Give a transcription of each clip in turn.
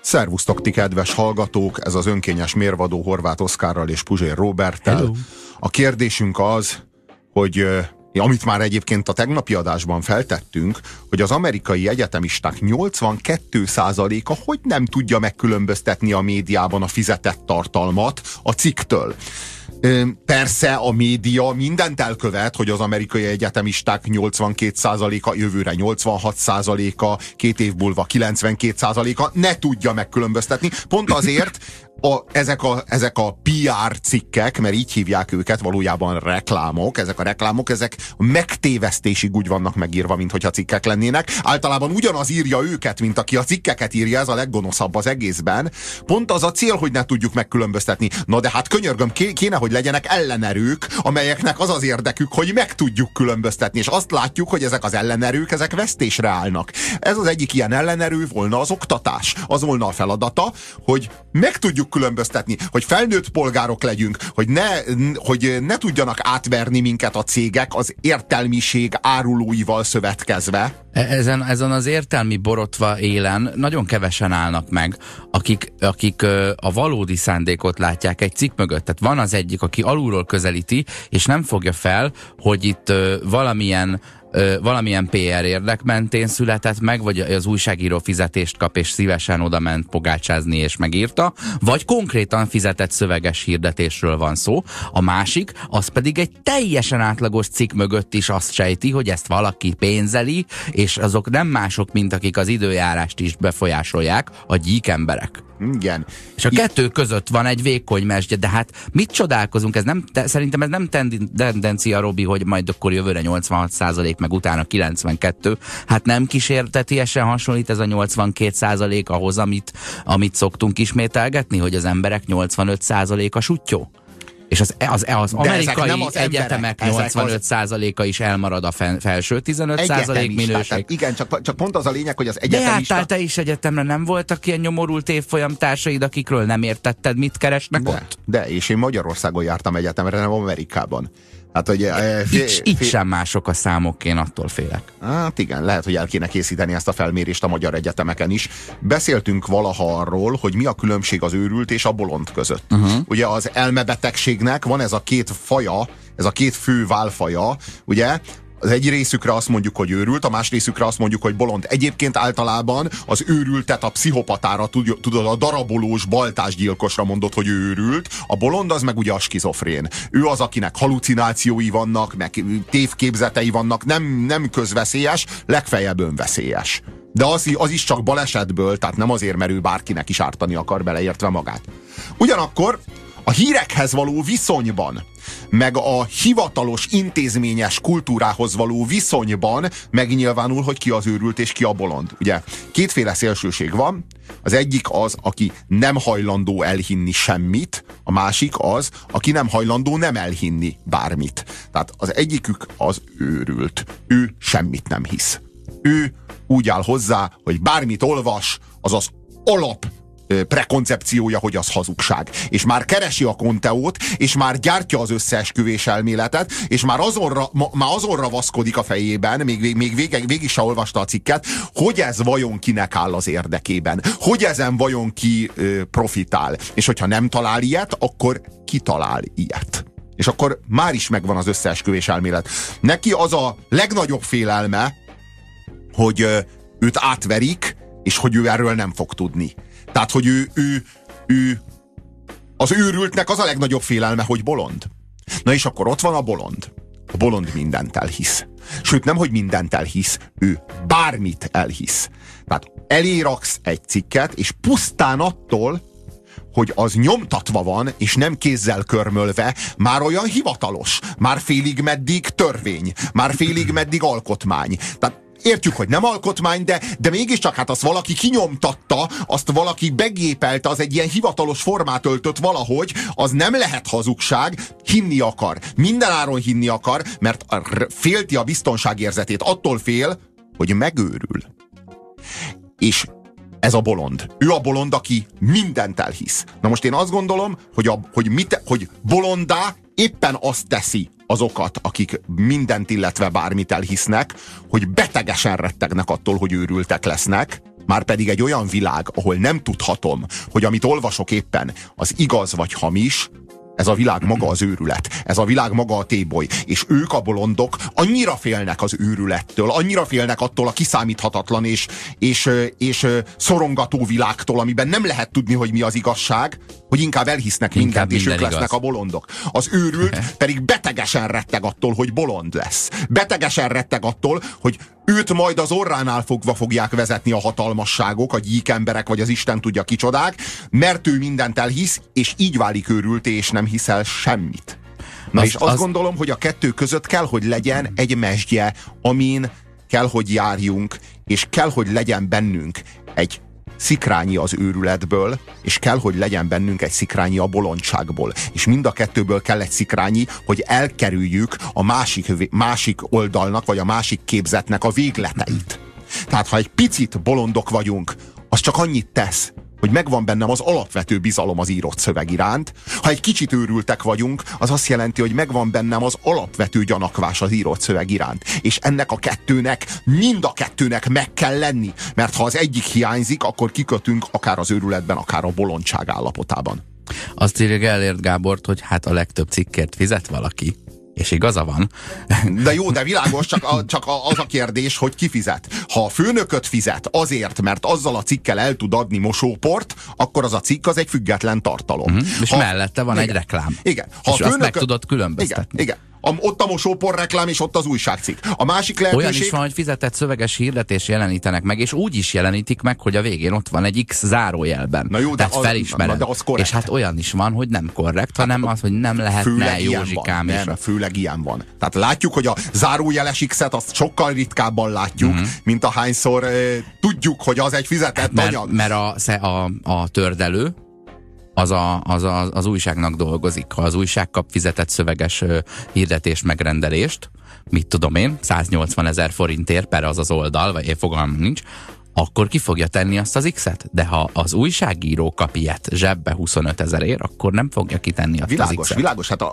Szervusztok, ti kedves hallgatók, ez az önkényes mérvadó Horváth Oszkárral és Puzsér Róberttel. Hello. A kérdésünk az, hogy amit már egyébként a tegnapi adásban feltettünk, hogy az amerikai egyetemisták 82%-a hogy nem tudja megkülönböztetni a médiában a fizetett tartalmat a cikktől. Persze a média mindent elkövet, hogy az amerikai egyetemisták 82%-a, jövőre 86%-a, 2 év múlva 92%-a ne tudja megkülönböztetni. Pont azért ezek a PR cikkek, mert így hívják őket, valójában reklámok, ezek megtévesztésig úgy vannak megírva, minthogyha cikkek lennének. Általában ugyanaz írja őket, mint aki a cikkeket írja, ez a leggonoszabb az egészben. Pont az a cél, hogy ne tudjuk megkülönböztetni. Na de hát könyörgöm, kéne, hogy legyenek ellenerők, amelyeknek az az érdekük, hogy meg tudjuk különböztetni, és azt látjuk, hogy ezek az ellenerők, ezek vesztésre állnak. Ez az egyik ilyen ellenerő volna az oktatás. Az volna a feladata, hogy meg tudjuk különböztetni, hogy felnőtt polgárok legyünk, hogy ne tudjanak átverni minket a cégek az értelmiség árulóival szövetkezve. Ezen az értelmi borotva élen nagyon kevesen állnak meg, akik a valódi szándékot látják egy cikk mögött. Tehát van az egyik, aki alulról közelíti, és nem fogja fel, hogy itt valamilyen PR érdek mentén született meg, vagy az újságíró fizetést kap, és szívesen oda ment pogácsázni, és megírta, vagy konkrétan fizetett szöveges hirdetésről van szó. A másik, az pedig egy teljesen átlagos cikk mögött is azt sejti, hogy ezt valaki pénzeli, és azok nem mások, mint akik az időjárást is befolyásolják, a gyík emberek. Igen. És a kettő között van egy vékony mesdje, de hát mit csodálkozunk? Szerintem ez nem tendencia, Robi, hogy majd akkor jövőre 86%, meg utána 92%. Hát nem kísértetiesen hasonlít ez a 82% ahhoz, amit szoktunk ismételgetni, hogy az emberek 85%-a suttyó? És az amerikai egyetemek 85%-a is elmarad a felső 15% minőség. Igen, csak pont az a lényeg, hogy az egyetemista... De jártál te is egyetemre, nem voltak ilyen nyomorult évfolyamtársaid, akikről nem értetted, mit keresnek ott? De, és én Magyarországon jártam egyetemre, nem Amerikában. Hát, hogy, itt sem mások a számok, én attól félek. Hát igen, lehet, hogy el kéne készíteni ezt a felmérést a magyar egyetemeken is. Beszéltünk valaha arról, hogy mi a különbség az őrült és a bolond között. Ugye az elmebetegségnek van ez a két faja, ez a két fő válfaja, ugye? Az egy részükre azt mondjuk, hogy őrült, a más részükre azt mondjuk, hogy bolond. Egyébként általában az őrültet a pszichopatára, tudod, a darabolós baltásgyilkosra mondod, hogy ő őrült, a bolond az meg ugye a skizofrén. Ő az, akinek halucinációi vannak, meg tévképzetei vannak, nem közveszélyes, legfeljebb önveszélyes. De az is csak balesetből, tehát nem azért, mert ő bárkinek is ártani akar, beleértve magát. Ugyanakkor a hírekhez való viszonyban, meg a hivatalos intézményes kultúrához való viszonyban megnyilvánul, hogy ki az őrült és ki a bolond. Ugye kétféle szélsőség van, az egyik az, aki nem hajlandó elhinni semmit, a másik az, aki nem hajlandó nem elhinni bármit. Tehát az egyikük az őrült. Ő semmit nem hisz. Ő úgy áll hozzá, hogy bármit olvas, az az alap prekoncepciója, hogy az hazugság. És már keresi a konteót, és már gyártja az összeesküvés elméletet, és már azon ravaszkodik a fejében, még végig se olvasta a cikket, hogy ez vajon kinek áll az érdekében. Hogy ezen vajon ki profitál. És hogyha nem talál ilyet, akkor ki talál ilyet. És akkor már is megvan az összeesküvés elmélet. Neki az a legnagyobb félelme, hogy őt átverik, és hogy ő erről nem fog tudni. Tehát, hogy ő az őrültnek az a legnagyobb félelme, hogy bolond. Na és akkor ott van a bolond. A bolond mindent elhisz. Sőt, nem, hogy mindent elhisz, ő bármit elhisz. Tehát eléraksz egy cikket, és pusztán attól, hogy az nyomtatva van, és nem kézzel körmölve, már olyan hivatalos, már félig meddig törvény, már félig meddig alkotmány. Tehát értjük, hogy nem alkotmány, de mégiscsak hát azt valaki kinyomtatta, azt valaki begépelte, az egy ilyen hivatalos formát öltött valahogy, az nem lehet hazugság, hinni akar. Mindenáron hinni akar, mert félti a biztonságérzetét. Attól fél, hogy megőrül. És ez a bolond. Ő a bolond, aki mindent elhisz. Na most én azt gondolom, hogy bolondá éppen azt teszi azokat, akik mindent, illetve bármit elhisznek, hogy betegesen rettegnek attól, hogy őrültek lesznek, márpedig egy olyan világ, ahol nem tudhatom, hogy amit olvasok éppen, az igaz vagy hamis, ez a világ maga az őrület. Ez a világ maga a téboly. És ők, a bolondok, annyira félnek az őrülettől, annyira félnek attól a kiszámíthatatlan és szorongató világtól, amiben nem lehet tudni, hogy mi az igazság, hogy inkább elhisznek mindent, és ők lesznek a bolondok. Az őrült pedig betegesen retteg attól, hogy bolond lesz. Betegesen retteg attól, hogy őt majd az orránál fogva fogják vezetni a hatalmasságok, a gyíkemberek, vagy az Isten tudja kicsodák, mert ő mindent elhisz, és így válik őrülté, és nem hiszel semmit. Na és azt gondolom, hogy a kettő között kell, hogy legyen egy mesdje, amin kell, hogy járjunk, és kell, hogy legyen bennünk egy szikrányi az őrületből, és kell, hogy legyen bennünk egy szikrányi a bolondságból. És mind a kettőből kell egy szikrányi, hogy elkerüljük a másik oldalnak, vagy a másik képzetnek a végleteit. Tehát, ha egy picit bolondok vagyunk, az csak annyit tesz, hogy megvan bennem az alapvető bizalom az írott szöveg iránt. Ha egy kicsit őrültek vagyunk, az azt jelenti, hogy megvan bennem az alapvető gyanakvás az írott szöveg iránt. És ennek a kettőnek, mind a kettőnek meg kell lenni. Mert ha az egyik hiányzik, akkor kikötünk akár az őrületben, akár a bolondság állapotában. Azt írja Gellért Gábort, hogy hát a legtöbb cikkért fizet valaki. És igaza van. De jó, de világos, csak az a kérdés, hogy ki fizet. Ha a főnököt fizet azért, mert azzal a cikkel el tud adni mosóport, akkor az a cikk az egy független tartalom. És mellette van egy reklám. Igen. Ha és azt meg tudod különböztetni. Igen. Ott a mosópor reklám, és ott az újságcikk. A másik lehetőség... Olyan is van, hogy fizetett szöveges hirdetés jelenítenek meg, és úgy is jelenítik meg, hogy a végén ott van egy X zárójelben. Na jó, tehát felismered. De az korrekt. És hát olyan is van, hogy nem korrekt, hanem az, hogy nem lehetne Józsikám. Nem, főleg ilyen van. Tehát látjuk, hogy a zárójeles X-et azt sokkal ritkábban látjuk, mint ahányszor tudjuk, hogy az egy fizetett anyag. Mert a tördelő az újságnak dolgozik. Ha az újság kap fizetett szöveges hirdetés megrendelést, mit tudom én, 180 000 forintért per az oldal, vagy én fogalmam nincs, akkor ki fogja tenni azt az X-et. De ha az újságíró kap ilyet zsebbe 25 000-ért, akkor nem fogja kitenni azt az X-et. Világos. Hát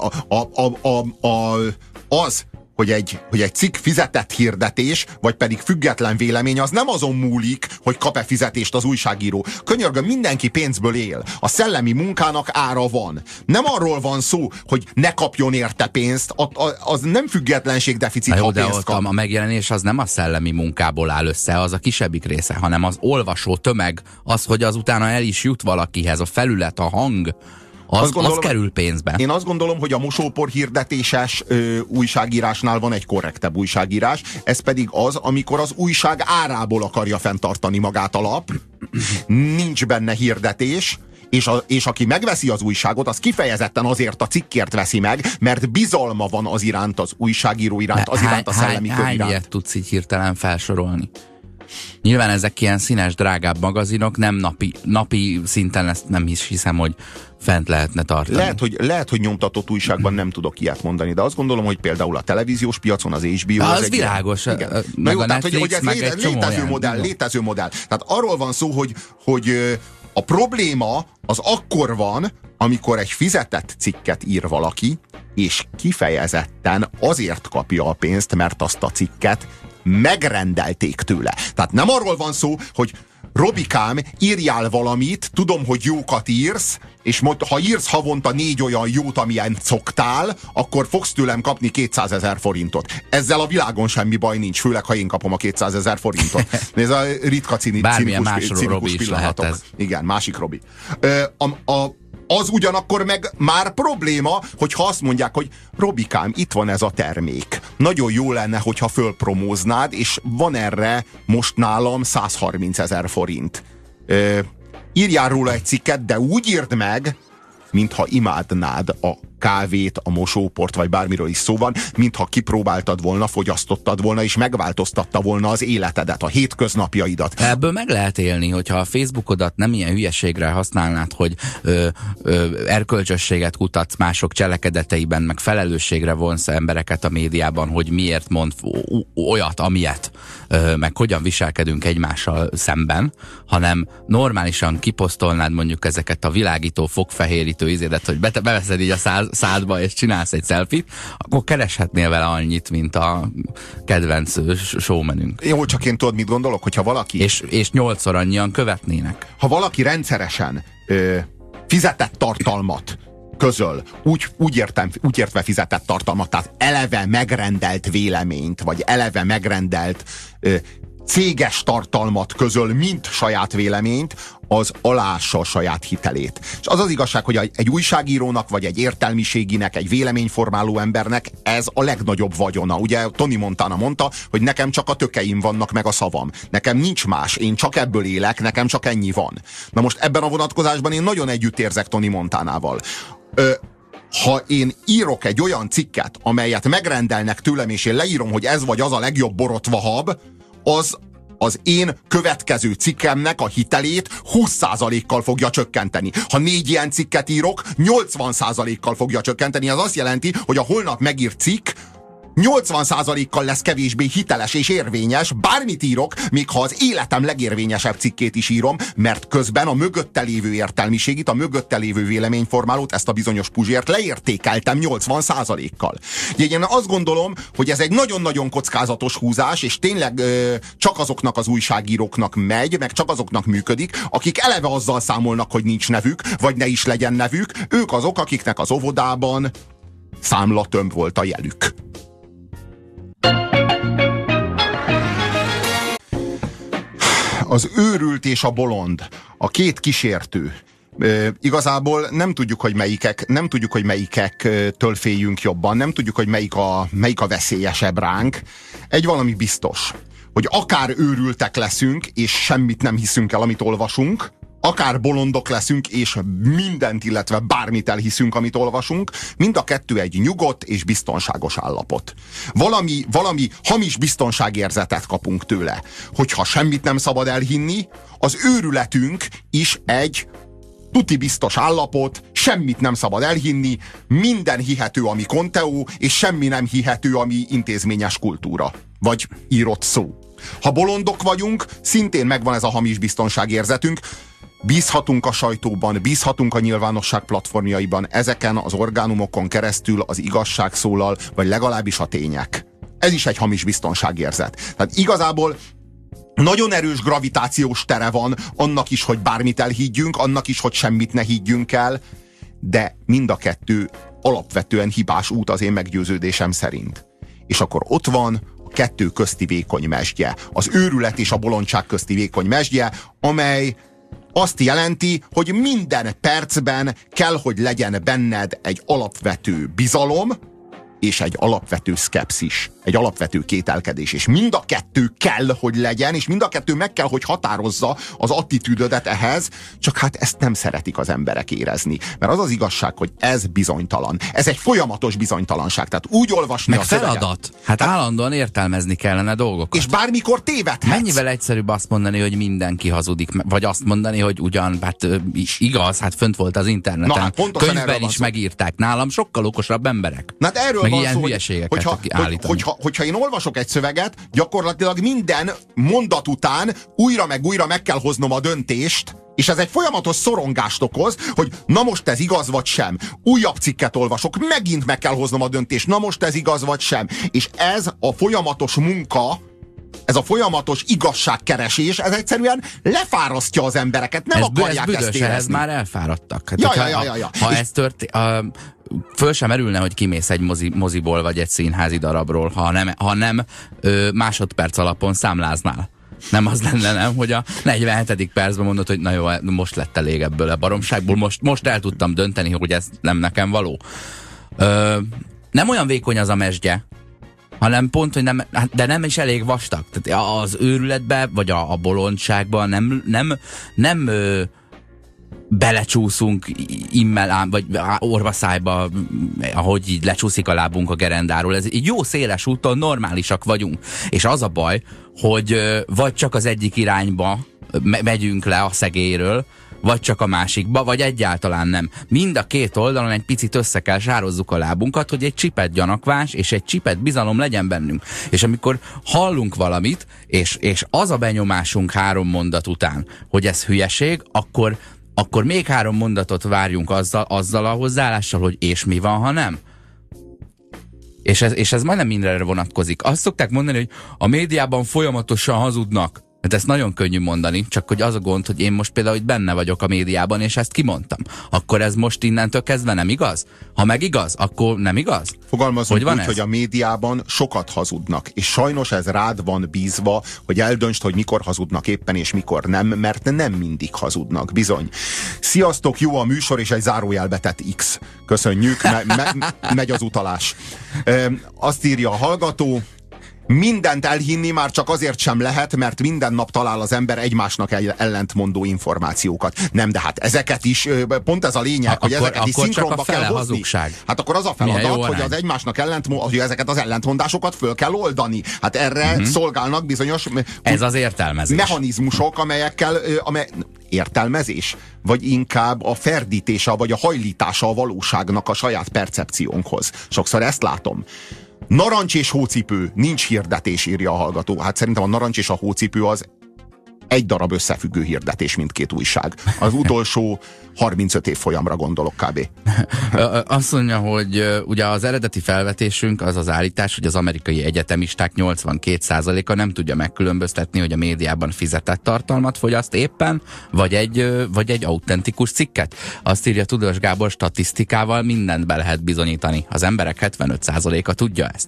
az, hogy egy cikk fizetett hirdetés, vagy pedig független vélemény, az nem azon múlik, hogy kap-e fizetést az újságíró. Könyörgöm, mindenki pénzből él. A szellemi munkának ára van. Nem arról van szó, hogy ne kapjon érte pénzt, az nem függetlenségdeficit, ha pénzt kap. A megjelenés az nem a szellemi munkából áll össze, az a kisebbik része, hanem az olvasó tömeg, az, hogy azutána el is jut valakihez, a felület, a hang, az kerül pénzbe. Én azt gondolom, hogy a mosópor hirdetéses újságírásnál van egy korrektebb újságírás, ez pedig az, amikor az újság árából akarja fenntartani magát a lap, nincs benne hirdetés, és aki megveszi az újságot, az kifejezetten azért a cikkért veszi meg, mert bizalma van az iránt, az újságíró iránt, az iránt a szellemi kör iránt. Hány ilyet tudsz így hirtelen felsorolni? Nyilván ezek ilyen színes, drágább magazinok, nem napi szinten, ezt nem hiszem, hogy fent lehetne tartani. Lehet, hogy nyomtatott újságban nem tudok ilyet mondani, de azt gondolom, hogy például a televíziós piacon az HBO... Az világos. Meg jó, tehát, hogy ez létező modell. Tehát arról van szó, hogy a probléma az akkor van, amikor egy fizetett cikket ír valaki, és kifejezetten azért kapja a pénzt, mert azt a cikket megrendelték tőle. Tehát nem arról van szó, hogy Robikám, írjál valamit, tudom, hogy jókat írsz, és ha írsz havonta 4 olyan jót, amilyen szoktál, akkor fogsz tőlem kapni 200 000 forintot. Ezzel a világon semmi baj nincs, főleg ha én kapom a 200 000 forintot. Ez a ritka cinikus pillanatok. Ez. Igen, másik Robi. Az ugyanakkor meg már probléma, hogyha azt mondják, hogy Robikám, itt van ez a termék. Nagyon jó lenne, hogyha fölpromóznád, és van erre most nálam 130 000 forint. Írjál róla egy cikket, de úgy írd meg, mintha imádnád a kávét, a mosóport, vagy bármiről is szó van, mintha kipróbáltad volna, fogyasztottad volna, és megváltoztatta volna az életedet, a hétköznapjaidat. Ebből meg lehet élni, hogyha a Facebookodat nem ilyen hülyeségre használnád, hogy erkölcsösséget kutatsz mások cselekedeteiben, meg felelősségre vonsz embereket a médiában, hogy miért mond olyat, amilyet, meg hogyan viselkedünk egymással szemben, hanem normálisan kiposztolnád mondjuk ezeket a világító, fogfehérítő izédet, hogy beveszed így a szádba, és csinálsz egy selfie-t, akkor kereshetnél vele annyit, mint a kedvenc showmenünk. Jó, csak én tudod, mit gondolok, hogyha valaki... És 8-szor annyian követnének. Ha valaki rendszeresen fizetett tartalmat közöl, úgy értve fizetett tartalmat, tehát eleve megrendelt véleményt, vagy eleve megrendelt céges tartalmat közöl, mint saját véleményt, az alássa a saját hitelét. És az az igazság, hogy egy újságírónak, vagy egy értelmiséginek, egy véleményformáló embernek ez a legnagyobb vagyona. Ugye Tony Montana mondta, hogy nekem csak a tökeim vannak, meg a szavam. Nekem nincs más, én csak ebből élek, nekem csak ennyi van. Na most ebben a vonatkozásban én nagyon együtt érzek Tony Montanával. Ha én írok egy olyan cikket, amelyet megrendelnek tőlem, és én leírom, hogy ez vagy az a legjobb borotva hab, az én következő cikkemnek a hitelét 20%-kal fogja csökkenteni. Ha 4 ilyen cikket írok, 80%-kal fogja csökkenteni. Az azt jelenti, hogy a holnap megírt cikk 80%-kal lesz kevésbé hiteles és érvényes, bármit írok, még ha az életem legérvényesebb cikkét is írom, mert közben a mögötte lévő értelmiségit, a mögötte lévő véleményformálót, ezt a bizonyos Puzsért leértékeltem 80%-kal. Én azt gondolom, hogy ez egy nagyon-nagyon kockázatos húzás, és tényleg csak azoknak az újságíróknak megy, meg csak azoknak működik, akik eleve azzal számolnak, hogy nincs nevük, vagy ne is legyen nevük, ők azok, akiknek az óvodában számlatömb volt a jelük. Az őrült és a bolond, a két kísértő. Igazából nem tudjuk, hogy melikektől féljünk jobban, nem tudjuk, hogy melyik a veszélyesebb ránk. Egy valami biztos, hogy akár őrültek leszünk, és semmit nem hiszünk el, amit olvasunk, akár bolondok leszünk, és mindent, illetve bármit elhiszünk, amit olvasunk, mind a kettő egy nyugodt és biztonságos állapot. Valami hamis biztonságérzetet kapunk tőle. Hogyha semmit nem szabad elhinni, az őrületünk is egy tuti biztos állapot, semmit nem szabad elhinni, minden hihető, ami konteó, és semmi nem hihető, ami intézményes kultúra, vagy írott szó. Ha bolondok vagyunk, szintén megvan ez a hamis biztonságérzetünk, bízhatunk a sajtóban, bízhatunk a nyilvánosság platformjaiban, ezeken az orgánumokon keresztül az igazság szólal, vagy legalábbis a tények. Ez is egy hamis biztonságérzet. Tehát igazából nagyon erős gravitációs tere van annak is, hogy bármit elhiggyünk, annak is, hogy semmit ne higgyünk el, de mind a kettő alapvetően hibás út az én meggyőződésem szerint. És akkor ott van a kettő közti vékony mezdje, az őrület és a bolondság közti vékony mezdje, amely azt jelenti, hogy minden percben kell, hogy legyen benned egy alapvető bizalom, és egy alapvető szkepszis, egy alapvető kételkedés. És mind a kettő kell, hogy legyen, és mind a kettő meg kell, hogy határozza az attitűdödet ehhez, csak hát ezt nem szeretik az emberek érezni. Mert az az igazság, hogy ez bizonytalan. Ez egy folyamatos bizonytalanság. Tehát úgy olvasni meg a szöveget. Feladat. Hát állandóan értelmezni kellene dolgokat. És bármikor tévedhetsz. Mennyivel egyszerűbb azt mondani, hogy mindenki hazudik, vagy azt mondani, hogy ugyan, hát igaz, hát fönt volt az interneten. Na, hát könyvben is megírták. Nálam sokkal okosabb emberek. Na, erről meg van ilyen szó, hülyeségeket hogyha én olvasok egy szöveget, gyakorlatilag minden mondat után újra meg kell hoznom a döntést, és ez egy folyamatos szorongást okoz, hogy na most ez igaz vagy sem. Újabb cikket olvasok, megint meg kell hoznom a döntést, na most ez igaz vagy sem. És ez a folyamatos munka, ez a folyamatos igazságkeresés, ez egyszerűen lefárasztja az embereket, nem akarják ezt érezni. Ez már elfáradtak. Hát, ha ez föl sem merülne, hogy kimész egy moziból, vagy egy színházi darabról, ha nem másodperc alapon számláznál. Nem az lenne, nem, hogy a 47. percben mondod, hogy na jó, most lett elég ebből a baromságból, most el tudtam dönteni, hogy ez nem nekem való. Nem olyan vékony az a mezdje, hanem pont, hogy nem, de nem is elég vastag. Tehát az őrületbe, vagy a bolondságba nem belecsúszunk immel, vagy orvaszájba, ahogy így lecsúszik a lábunk a gerendáról. Ez egy jó széles úton normálisak vagyunk. És az a baj, hogy vagy csak az egyik irányba megyünk le a szegélyről, vagy csak a másikba, vagy egyáltalán nem. Mind a két oldalon egy picit össze kell sározzuk a lábunkat, hogy egy csipet gyanakvás és egy csipet bizalom legyen bennünk. És amikor hallunk valamit, és az a benyomásunk 3 mondat után, hogy ez hülyeség, akkor akkor még 3 mondatot várjunk azzal a hozzáállással, hogy és mi van, ha nem? És ez majdnem mindenre vonatkozik. Azt szokták mondani, hogy a médiában folyamatosan hazudnak. Hát ezt nagyon könnyű mondani, csak hogy az a gond, hogy én most például itt benne vagyok a médiában, és ezt kimondtam. Akkor ez most innentől kezdve nem igaz? Ha meg igaz, akkor nem igaz? Fogalmazunk úgy, hogy a médiában sokat hazudnak, és sajnos ez rád van bízva, hogy eldöntsd, hogy mikor hazudnak éppen, és mikor nem, mert nem mindig hazudnak, bizony. Sziasztok, jó a műsor, és egy zárójelbe tett X. Köszönjük, megy az utalás. Azt írja a hallgató, mindent elhinni már csak azért sem lehet, mert minden nap talál az ember egymásnak ellentmondó információkat. Nem, de hát ezeket is, pont ez a lényeg, hogy ezeket is szinkronba kell hozni. Hazugság. Hát akkor az a feladat, hogy az egymásnak hogy ezeket az ellentmondásokat föl kell oldani. Hát erre szolgálnak bizonyos ez az értelmezés. Mechanizmusok, amelyekkel értelmezés, vagy inkább a ferdítése, vagy a hajlítása a valóságnak a saját percepciónkhoz. Sokszor ezt látom. Narancs és hócipő, nincs hirdetés, írja a hallgató. Hát szerintem a narancs és a hócipő az egy darab összefüggő hirdetés mindkét újság. Az utolsó 35 év folyamra gondolok kb. Azt mondja, hogy ugye az eredeti felvetésünk az az állítás, hogy az amerikai egyetemisták 82%-a nem tudja megkülönböztetni, hogy a médiában fizetett tartalmat fogyaszt éppen, vagy egy autentikus cikket. Azt írja Tudós Gábor, statisztikával mindent be lehet bizonyítani. Az emberek 75%-a tudja ezt.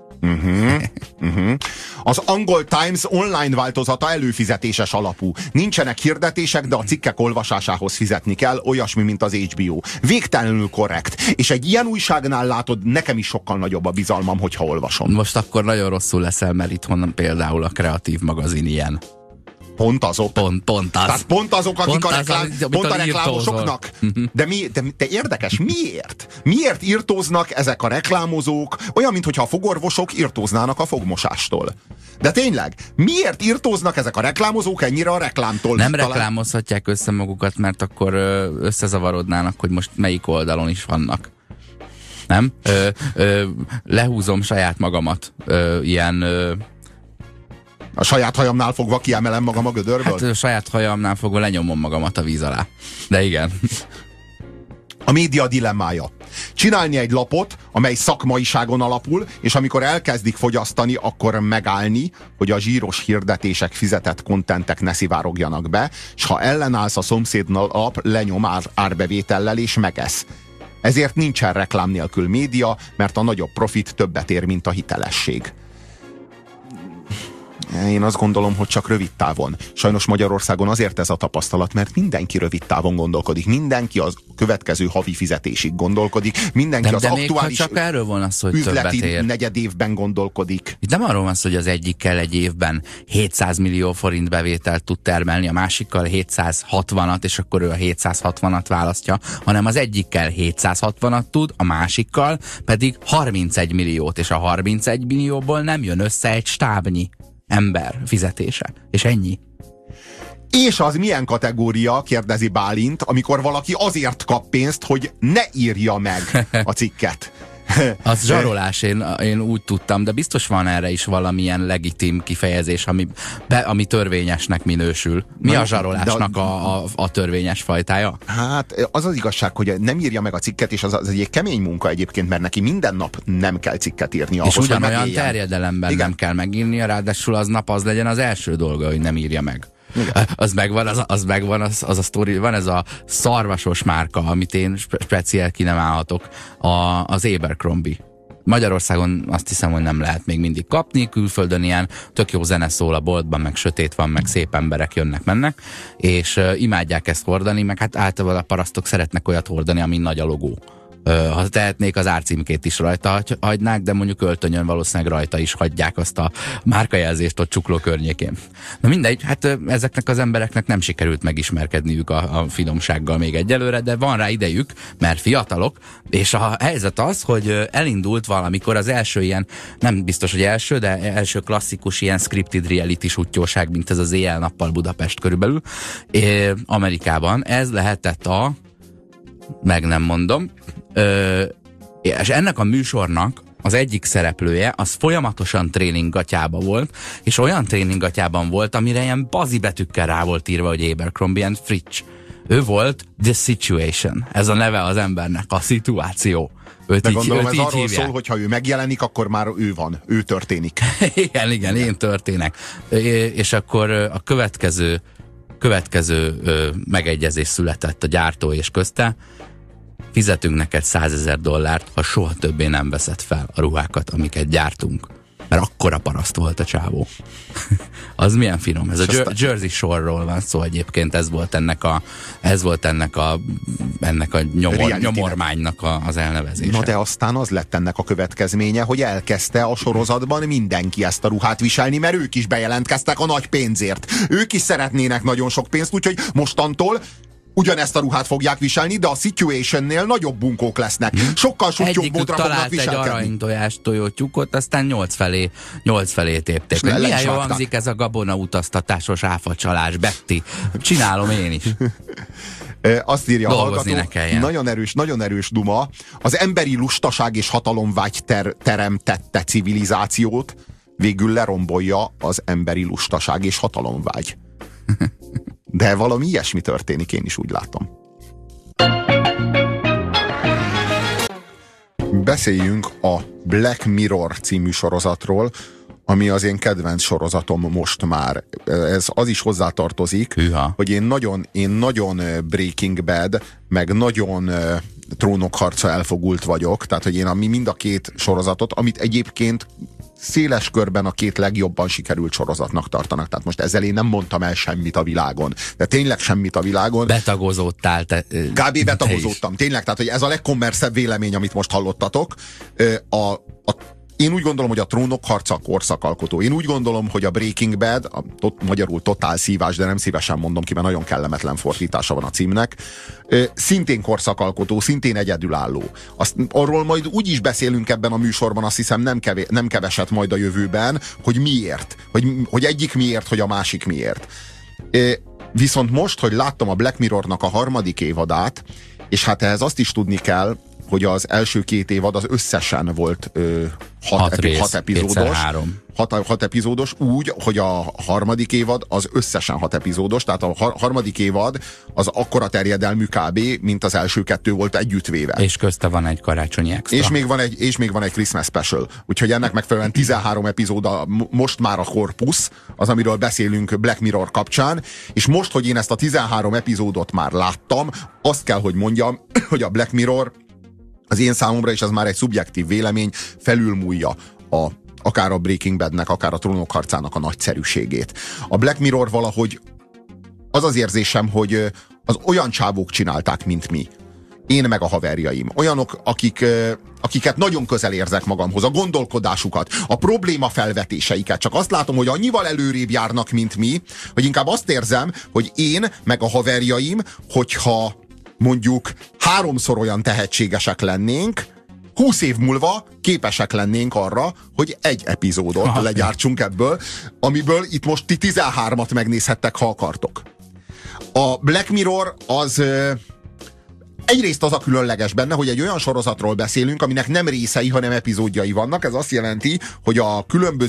Az Angol Times online változata előfizetéses alapú. Nincsenek hirdetések, de a cikkek olvasásához fizetni kell, olyasmi, mint az HBO. Végtelenül korrekt. És egy ilyen újságnál látod, nekem is sokkal nagyobb a bizalmam, hogyha olvasom. Most akkor nagyon rosszul leszel, mert itthon például a Kreatív magazin ilyen. Pont azok. Pont az. Tehát pont azok, akik a reklámosoknak. De érdekes, miért? Miért írtóznak ezek a reklámozók, olyan, mintha a fogorvosok írtóznának a fogmosástól? De tényleg, miért írtóznak ezek a reklámozók ennyire a reklámtól? Nem reklámozhatják össze magukat, mert akkor összezavarodnának, hogy most melyik oldalon is vannak. Nem? Lehúzom saját magamat ilyen... A saját hajamnál fogva kiemelem magam a gödörből? Hát a saját hajamnál fogva lenyomom magamat a víz alá. De igen. A média dilemmája. Csinálni egy lapot, amely szakmaiságon alapul, és amikor elkezdik fogyasztani, akkor megállni, hogy a zsíros hirdetések, fizetett kontentek ne szivárogjanak be, és ha ellenállsz, a szomszéd lap lenyom árbevétellel és megesz. Ezért nincsen reklám nélkül média, mert a nagyobb profit többet ér, mint a hitelesség. Én azt gondolom, hogy csak rövid távon. Sajnos Magyarországon azért ez a tapasztalat, mert mindenki rövid távon gondolkodik. Mindenki az következő havi fizetésig gondolkodik. Mindenki az aktuális csak erről van az, hogy üzleti negyedévben gondolkodik. Itt nem arról van szó, hogy az egyikkel egy évben 700 millió forint bevételt tud termelni, a másikkal 760-at, és akkor ő a 760-at választja, hanem az egyikkel 760-at tud, a másikkal pedig 31 milliót, és a 31 millióból nem jön össze egy stábnyi ember fizetése. És ennyi. És az milyen kategória, kérdezi Bálint, amikor valaki azért kap pénzt, hogy ne írja meg a cikket. Az zsarolás, én úgy tudtam, de biztos van erre is valamilyen legitim kifejezés, ami törvényesnek minősül. Mi a zsarolásnak a törvényes fajtája? Hát az az igazság, hogy nem írja meg a cikket, és az egy kemény munka egyébként, mert neki minden nap nem kell cikket írnia. És ugyanolyan terjedelemben nem kell megírnia, ráadásul aznap az legyen az első dolga, hogy nem írja meg. Az megvan, az a sztori, van ez a szarvasos márka, amit én speciál ki nem állhatok, az Abercrombie. Magyarországon azt hiszem, hogy nem lehet még mindig kapni, külföldön ilyen tök jó zene szól a boltban, meg sötét van, meg szép emberek jönnek-mennek, és imádják ezt hordani, meg hát általában a parasztok szeretnek olyat hordani, ami nagy a logó. Ha tehetnék, az árcímkét is rajta hagynák, de mondjuk öltönyön valószínűleg rajta is hagyják azt a márkajelzést ott Csukló környékén. Na mindegy, hát ezeknek az embereknek nem sikerült megismerkedniük a finomsággal még egyelőre, de van rá idejük, mert fiatalok, és a helyzet az, hogy elindult valamikor az első ilyen, nem biztos, hogy első, de első klasszikus ilyen scripted reality sutyóság, mint ez az Éjjel-nappal Budapest körülbelül, Amerikában. Ez lehetett meg nem mondom, és ennek a műsornak az egyik szereplője, az folyamatosan tréninggatyába volt, és olyan tréninggatyában volt, amire ilyen bazi betűkkel rá volt írva, hogy Abercrombie & Fitch. Ő volt The Situation. Ez a neve az embernek, a szituáció. De gondolom ez arról szól, hogy ha ő megjelenik, akkor már ő van, ő történik. igen, én történek. És akkor a következő megegyezés született a gyártó és közte. Fizetünk neked $100,000, ha soha többé nem veszed fel a ruhákat, amiket gyártunk. Mert akkora paraszt volt a csávó. Az milyen finom. Ez a Jersey Shore-ról van szó egyébként, ez volt ennek a nyomormánynak az elnevezése. Na de aztán az lett ennek a következménye, hogy elkezdte a sorozatban mindenki ezt a ruhát viselni, mert ők is bejelentkeztek a nagy pénzért. Ők is szeretnének nagyon sok pénzt, úgyhogy mostantól ugyanezt a ruhát fogják viselni, de a Situationnél nagyobb bunkók lesznek. Sokkal jobb módra fognak viselkedni. Egy aranytojás tojótyúkot, aztán 8 felé tépték. Milyen jó hangzik ez a gabona utaztatásos áfacsalás, Betty. Csinálom én is. Azt írja a hallgató, nagyon erős duma. Az emberi lustaság és hatalomvágy teremtette civilizációt, végül lerombolja az emberi lustaság és hatalomvágy. De valami ilyesmi történik, én is úgy látom. Beszéljünk a Black Mirror című sorozatról, ami az én kedvenc sorozatom most már. Ez az is hozzátartozik, hogy én nagyon Breaking Bad, meg nagyon Trónok harca elfogult vagyok, tehát hogy én mind a két sorozatot, amit egyébként széles körben a két legjobban sikerült sorozatnak tartanak. Tehát most ezzel én nem mondtam el semmit a világon. De tényleg semmit a világon. Betagozódtál te. Kb. Betagozódtam. Tényleg, tehát hogy ez a legkommerszebb vélemény, amit most hallottatok. Én úgy gondolom, hogy a Trónok harca korszakalkotó. Én úgy gondolom, hogy a Breaking Bad, magyarul totál szívás, de nem szívesen mondom ki, mert nagyon kellemetlen fordítása van a címnek, szintén korszakalkotó, szintén egyedülálló. Arról majd úgy is beszélünk ebben a műsorban, azt hiszem nem keveset majd a jövőben, hogy miért. Hogy egyik miért, hogy a másik miért. Viszont most, hogy láttam a Black Mirrornak a 3. évadát, és hát ehhez azt is tudni kell, hogy az első 2 évad az összesen volt 6 epizódos. 6 epizódos, úgy, hogy a 3. évad az összesen 6 epizódos, tehát a 3. évad az akkora terjedelmű kb., mint az első 2 volt együttvéve. És közte van egy karácsonyi extra. És még van egy Christmas special. Úgyhogy ennek megfelelően 13 epizód most már a korpusz, az, amiről beszélünk Black Mirror kapcsán, és most, hogy én ezt a 13 epizódot már láttam, azt kell, hogy mondjam, hogy a Black Mirror az én számomra, és ez már egy szubjektív vélemény, felülmúlja akár a Breaking Badnek, akár a Trónok harcának a nagyszerűségét. A Black Mirror valahogy az érzésem, hogy az olyan csávók csinálták, mint mi. Én meg a haverjaim. Olyanok, akiket nagyon közel érzek magamhoz, a gondolkodásukat, a probléma felvetéseiket. Csak azt látom, hogy annyival előrébb járnak, mint mi, hogy inkább azt érzem, hogy én meg a haverjaim, hogyha mondjuk 3-szor olyan tehetségesek lennénk, 20 év múlva képesek lennénk arra, hogy egy epizódot legyártsunk ebből, amiből itt most ti 13-at megnézhettek, ha akartok. A Black Mirror az egyrészt az a különleges benne, hogy egy olyan sorozatról beszélünk, aminek nem részei, hanem epizódjai vannak. Ez azt jelenti, hogy a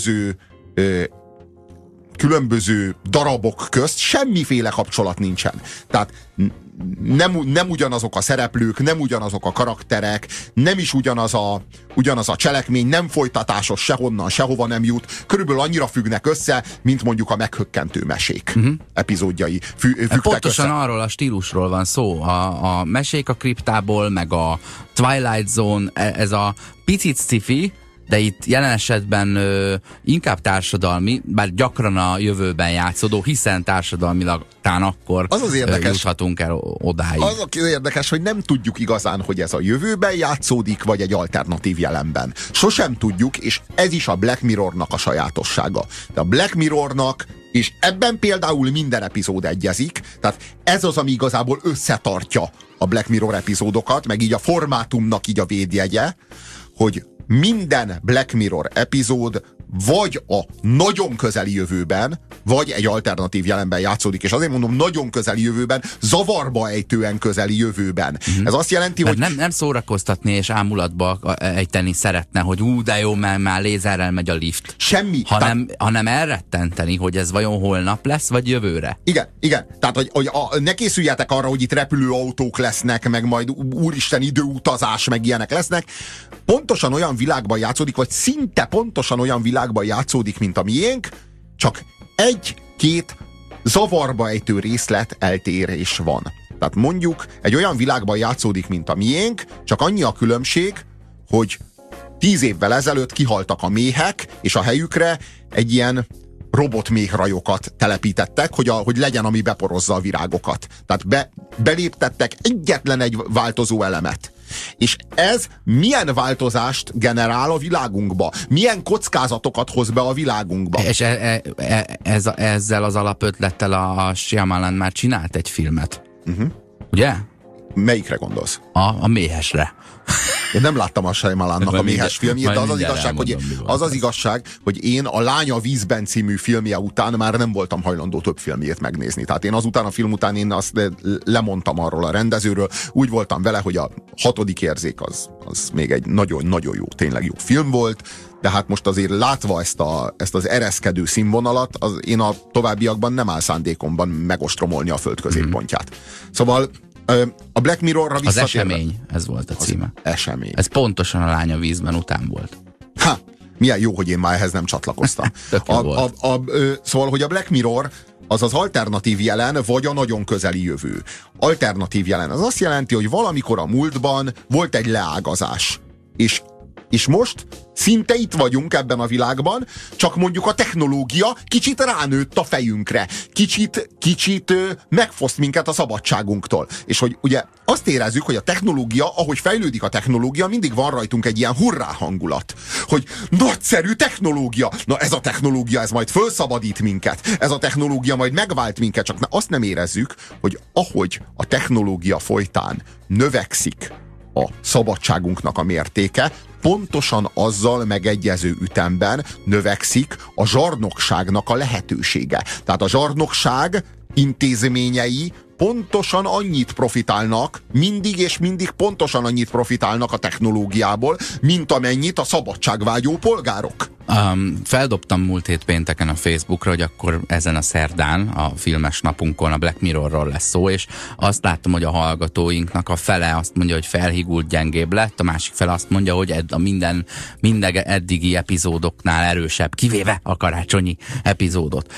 különböző darabok közt semmiféle kapcsolat nincsen. Tehát nem ugyanazok a szereplők, nem ugyanazok a karakterek, nem is ugyanaz a cselekmény, nem folytatásos, sehonnan, sehova nem jut. Körülbelül annyira függnek össze, mint mondjuk a Meghökkentő mesék epizódjai függtek pontosan össze. Arról a stílusról van szó. A mesék a kriptából, meg a Twilight Zone, ez a picit sci-fi, de itt jelen esetben inkább társadalmi, bár gyakran a jövőben játszódó, hiszen társadalmilag talán akkor juthatunk el odáig. Az érdekes, hogy nem tudjuk igazán, hogy ez a jövőben játszódik, vagy egy alternatív jelenben. Sosem tudjuk, és ez is a Black Mirrornak a sajátossága. De a Black Mirrornak, és ebben például minden epizód egyezik, tehát ez az, ami igazából összetartja a Black Mirror epizódokat, meg így a formátumnak így a védjegye, hogy minden Black Mirror epizód vagy a nagyon közeli jövőben, vagy egy alternatív jelenben játszódik, és azért mondom nagyon közeli jövőben, zavarba ejtően közeli jövőben. Ez azt jelenti, mert hogy... Nem szórakoztatni és ámulatba ejteni szeretne, hogy de jó, mert már lézerrel megy a lift. Semmi. Hanem elrettenteni, hogy ez vajon holnap lesz, vagy jövőre. Igen. Tehát, hogy ne készüljetek arra, hogy itt repülőautók lesznek, meg majd úristen időutazás, meg ilyenek lesznek. Pontosan olyan világban játszódik, vagy szinte pontosan olyan világban játszódik, mint a miénk, csak egy-két zavarba ejtő részlet eltérés van. Tehát mondjuk egy olyan világban játszódik, mint a miénk, csak annyi a különbség, hogy 10 évvel ezelőtt kihaltak a méhek, és a helyükre egy ilyen robotméhrajokat telepítettek, hogy legyen, ami beporozza a virágokat. Tehát beléptettek egyetlen egy változó elemet. És ez milyen változást generál a világunkba? Milyen kockázatokat hoz be a világunkba? És ezzel az alapötlettel a Shyamalan már csinált egy filmet. Ugye? Melyikre gondolsz? A méhesre. Én nem láttam a Shyamalannak a méhes filmjét, de az az igazság, hogy én a Lány a vízben című filmje után már nem voltam hajlandó több filmjét megnézni. Tehát én azután a film után én azt lemondtam arról a rendezőről. Úgy voltam vele, hogy a 6. érzék az még egy nagyon-nagyon jó, tényleg jó film volt, de hát most azért látva ezt az ereszkedő színvonalat, én a továbbiakban nem áll szándékomban megostromolni a föld középpontját. Szóval a Black Mirrorra visszatérve... Az esemény, ez volt a címe. Az esemény. Ez pontosan a Lány a vízben után volt. Milyen jó, hogy én már ehhez nem csatlakoztam. Szóval, hogy a Black Mirror az az alternatív jelen, vagy a nagyon közeli jövő. Alternatív jelen az azt jelenti, hogy valamikor a múltban volt egy leágazás. És most szinte itt vagyunk ebben a világban, csak mondjuk a technológia kicsit ránőtt a fejünkre. Kicsit megfoszt minket a szabadságunktól. És hogy ugye azt érezzük, hogy a technológia, ahogy fejlődik a technológia, mindig van rajtunk egy ilyen hurrá hangulat. Hogy nagyszerű technológia! Na ez a technológia, ez majd fölszabadít minket. Ez a technológia majd megvált minket. Csak azt nem érezzük, hogy ahogy a technológia folytán növekszik a szabadságunknak a mértéke, pontosan azzal megegyező ütemben növekszik a zsarnokságnak a lehetősége. Tehát a zsarnokság intézményei pontosan annyit profitálnak, mindig pontosan annyit profitálnak a technológiából, mint amennyit a szabadságvágyó polgárok. Feldobtam múlt hét pénteken a Facebookra, hogy akkor ezen a szerdán, a filmes napunkon a Black Mirrorról lesz szó, és azt láttam, hogy a hallgatóinknak a fele azt mondja, hogy felhigult, gyengébb lett, a másik fele azt mondja, hogy minden eddigi epizódoknál erősebb, kivéve a karácsonyi epizódot.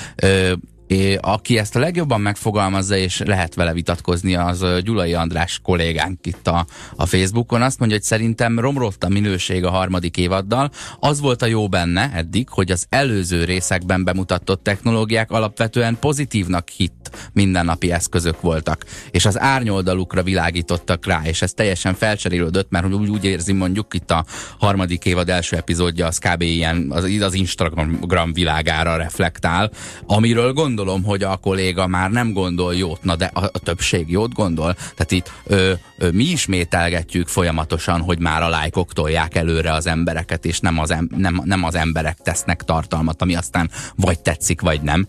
Aki ezt a legjobban megfogalmazza, és lehet vele vitatkozni, az Gyulai András kollégánk itt a Facebookon. Azt mondja, hogy szerintem romlott a minőség a 3. évaddal. Az volt a jó benne eddig, hogy az előző részekben bemutatott technológiák alapvetően pozitívnak hitt mindennapi eszközök voltak, és az árnyoldalukra világítottak rá, és ez teljesen felcserélődött, mert úgy érzi, mondjuk itt a 3. évad első epizódja az kb. Ilyen az Instagram világára reflektál, amiről gondolom, hogy a kolléga már nem gondol jót, na de a többség jót gondol. Tehát itt mi ismételgetjük folyamatosan, hogy már a lájkok tolják előre az embereket, és nem az emberek tesznek tartalmat, ami aztán vagy tetszik, vagy nem.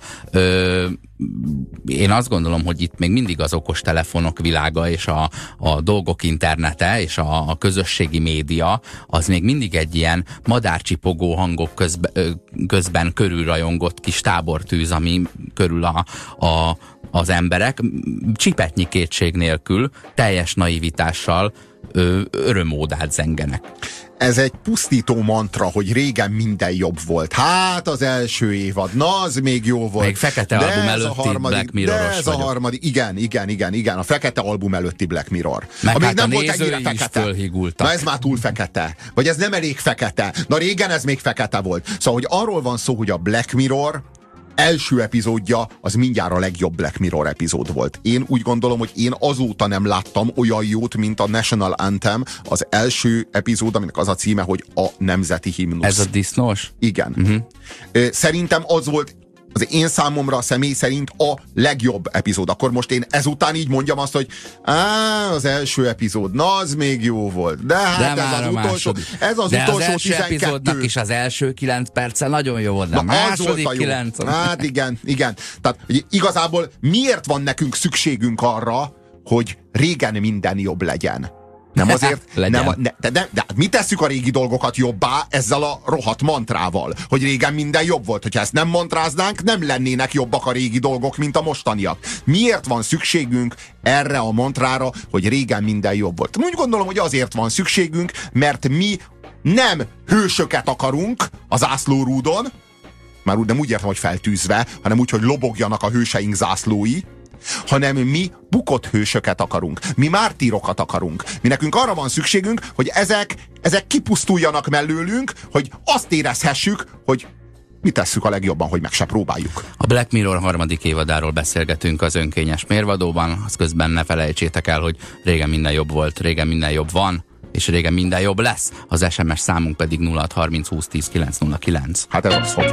Én azt gondolom, hogy itt még mindig az okostelefonok világa, és a dolgok internete, és a közösségi média, az még mindig egy ilyen madárcsipogó hangok közben körülrajongott kis tábortűz, ami körül az emberek csipetnyi kétség nélkül, teljes naivitással örömódát zengenek. Ez egy pusztító mantra, hogy régen minden jobb volt. Hát az első évad, na az még jó volt. Még fekete de album előtti Black Mirror-os vagyok. A harmadik, igen, a fekete album előtti Black Mirror. Meg még hát nem a volt ennyire nézői is fekete. fölhigultak. Na ez már túl fekete. Vagy ez nem elég fekete. Na régen ez még fekete volt. Szóval, hogy arról van szó, hogy a Black Mirror első epizódja az mindjárt a legjobb Black Mirror epizód volt. Én úgy gondolom, hogy én azóta nem láttam olyan jót, mint a National Anthem, az első epizód, aminek az a címe, hogy a nemzeti himnusz. Ez a disznós? Igen. Szerintem az volt az én számomra személy szerint a legjobb epizód. Akkor most én ezután így mondjam azt, hogy az első epizód, na az még jó volt. De hát ez az utolsó első 12. epizódnak is az első 9 perccel nagyon jó volt, de a második 9. Hát igen. Tehát igazából miért van nekünk szükségünk arra, hogy régen minden jobb legyen? Nem azért, de mi tesszük a régi dolgokat jobbá ezzel a rohadt mantrával, hogy régen minden jobb volt. Hogyha ezt nem mantráznánk, nem lennének jobbak a régi dolgok, mint a mostaniak. Miért van szükségünk erre a mantrára, hogy régen minden jobb volt? Úgy gondolom, hogy azért van szükségünk, mert mi nem hősöket akarunk az zászlórúdon, már úgy nem úgy értem, hogy feltűzve, hanem úgy, hogy lobogjanak a hőseink zászlói, hanem mi bukott hősöket akarunk. Mi mártírokat akarunk. Mi nekünk arra van szükségünk, hogy ezek kipusztuljanak mellőlünk, hogy azt érezhessük, hogy mi tesszük a legjobban, hogy meg se próbáljuk. A Black Mirror 3. évadáról beszélgetünk az önkényes mérvadóban, az közben ne felejtsétek el, hogy régen minden jobb volt, régen minden jobb van, és régen minden jobb lesz. Az SMS számunk pedig 0630 20 10 909. Hát ez az, hogy...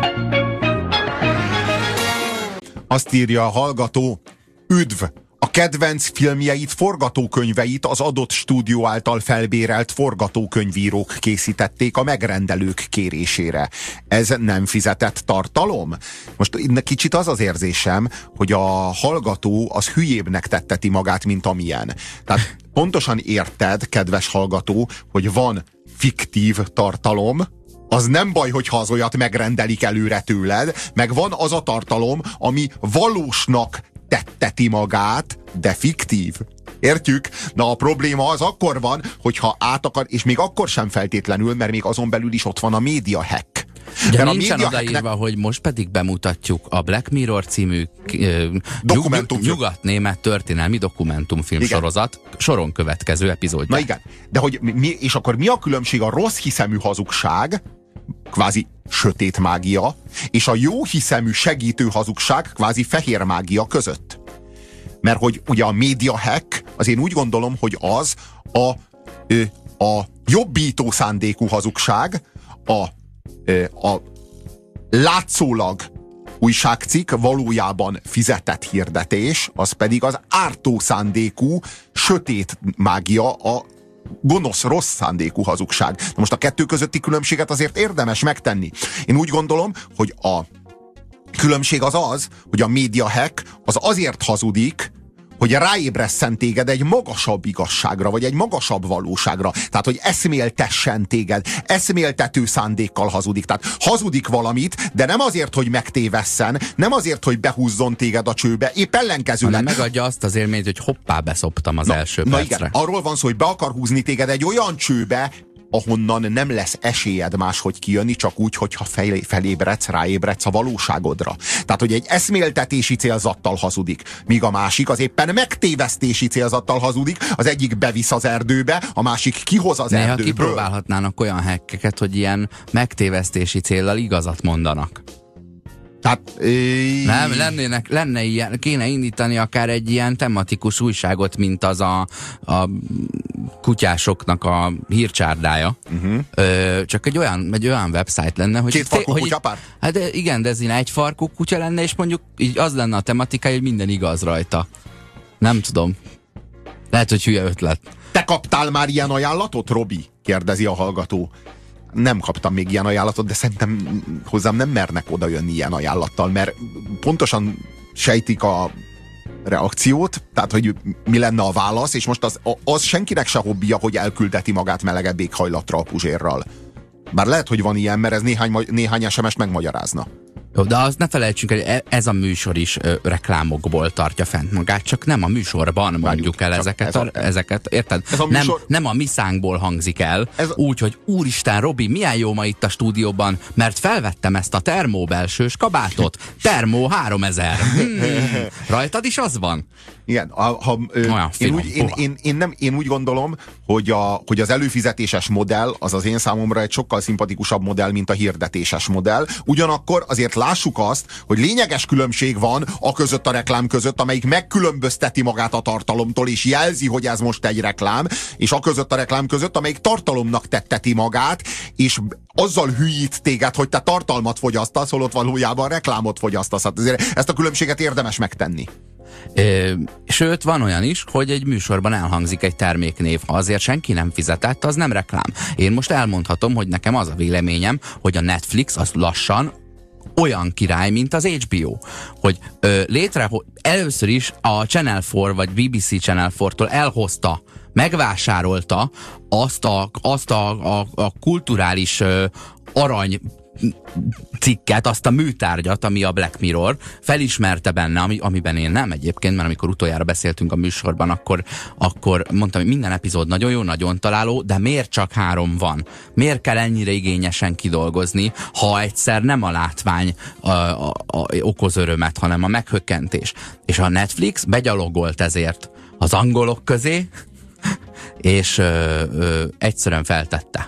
Azt írja a hallgató, üdv! A kedvenc filmjeit, forgatókönyveit az adott stúdió által felbérelt forgatókönyvírók készítették a megrendelők kérésére. Ez nem fizetett tartalom? Most kicsit az érzésem, hogy a hallgató az hülyébbnek tetteti magát, mint amilyen. Tehát pontosan érted, kedves hallgató, hogy van fiktív tartalom, az nem baj, hogyha az olyat megrendelik előre tőled, meg van az a tartalom, ami valósnak tetteti magát, de fiktív. Értjük? Na a probléma az akkor van, hogyha át akar, és még akkor sem feltétlenül, mert még azon belül is ott van a média hack. De nincsen odaírva, hogy most pedig bemutatjuk a Black Mirror című nyugat-német történelmi dokumentumfilm sorozat soron következő epizódja. Na igen, de hogy és akkor mi a különbség a rossz hiszemű hazugság, kvázi sötét mágia, és a jó hiszemű segítő hazugság, kvázi fehér mágia között? Mert hogy ugye a média hack, az én úgy gondolom, hogy az a jobbító szándékú hazugság, a látszólag újságcikk, valójában fizetett hirdetés, az pedig az ártó szándékú sötét mágia, a gonosz, rossz szándékú hazugság. Na most a kettő közötti különbséget azért érdemes megtenni. Én úgy gondolom, hogy a különbség az, hogy a média hack az azért hazudik, hogy ráébresszen téged egy magasabb igazságra, vagy egy magasabb valóságra. Tehát, hogy eszméltessen téged, eszméltető szándékkal hazudik. Tehát hazudik valamit, de nem azért, hogy megtévesszen, nem azért, hogy behúzzon téged a csőbe, épp ellenkezőleg. Hanem megadja azt az élményt, hogy hoppá, beszoptam az első percre. Igen, arról van szó, hogy be akar húzni téged egy olyan csőbe, ahonnan nem lesz esélyed máshogy kijönni, csak úgy, hogyha ráébredsz a valóságodra. Tehát, hogy egy eszméltetési célzattal hazudik, míg a másik az éppen megtévesztési célzattal hazudik, az egyik bevisz az erdőbe, a másik kihoz az erdőből. Néha kipróbálhatnának olyan hackeket, hogy ilyen megtévesztési céllal igazat mondanak. Tehát, nem, lenne ilyen, kéne indítani akár egy ilyen tematikus újságot, mint az a kutyásoknak a hírcsárdája. Csak egy olyan website lenne, hogy... Kétfarkú kutyapárt? Hát igen, de ez egy farkú kutya lenne, és mondjuk így az lenne a tematikája, hogy minden igaz rajta. Nem tudom. Lehet, hogy hülye ötlet. Te kaptál már ilyen ajánlatot, Robi? Kérdezi a hallgató. Nem kaptam még ilyen ajánlatot, de szerintem hozzám nem mernek oda jönni ilyen ajánlattal, mert pontosan sejtik a reakciót, tehát hogy mi lenne a válasz, és most az senkinek se hobbija, hogy elküldeti magát melegebb éghajlatra a Puzsérral. Bár lehet, hogy van ilyen, mert ez néhány SMS-t megmagyarázna. Jó, de azt ne felejtsünk, hogy ez a műsor is reklámokból tartja fent magát, csak nem a műsorban mondjuk el ezeket, érted? Nem a mi szánkból hangzik el, úgy, hogy úristen, Robi, milyen jó ma itt a stúdióban, mert felvettem ezt a termóbelsős kabátot. Termó 3000. Rajtad is az van? Igen, én úgy gondolom, hogy az előfizetéses modell az én számomra egy sokkal szimpatikusabb modell, mint a hirdetéses modell. Ugyanakkor azért lássuk azt, hogy lényeges különbség van a között, a reklám között, amelyik megkülönbözteti magát a tartalomtól, és jelzi, hogy ez most egy reklám, és a között, a reklám között, amelyik tartalomnak tetteti magát, és azzal hülyít téged, hogy te tartalmat fogyasztasz, holott valójában reklámot fogyasztasz. Hát ezért ezt a különbséget érdemes megtenni. Sőt, van olyan is, hogy egy műsorban elhangzik egy terméknév, ha azért senki nem fizetett, az nem reklám. Én most elmondhatom, hogy nekem az a véleményem, hogy a Netflix az lassan olyan király, mint az HBO. Hogy először is a Channel 4 vagy BBC Channel 4-tól elhozta, megvásárolta azt a kulturális arany cikket, azt a műtárgyat, ami a Black Mirror, felismerte benne, amiben én nem egyébként, mert amikor utoljára beszéltünk a műsorban, akkor mondtam, hogy minden epizód nagyon jó, nagyon találó, de miért csak 3 van? Miért kell ennyire igényesen kidolgozni, ha egyszer nem a látvány okoz örömet, hanem a meghökkentés. És a Netflix begyalogolt ezért az angolok közé, és egyszerűen feltette.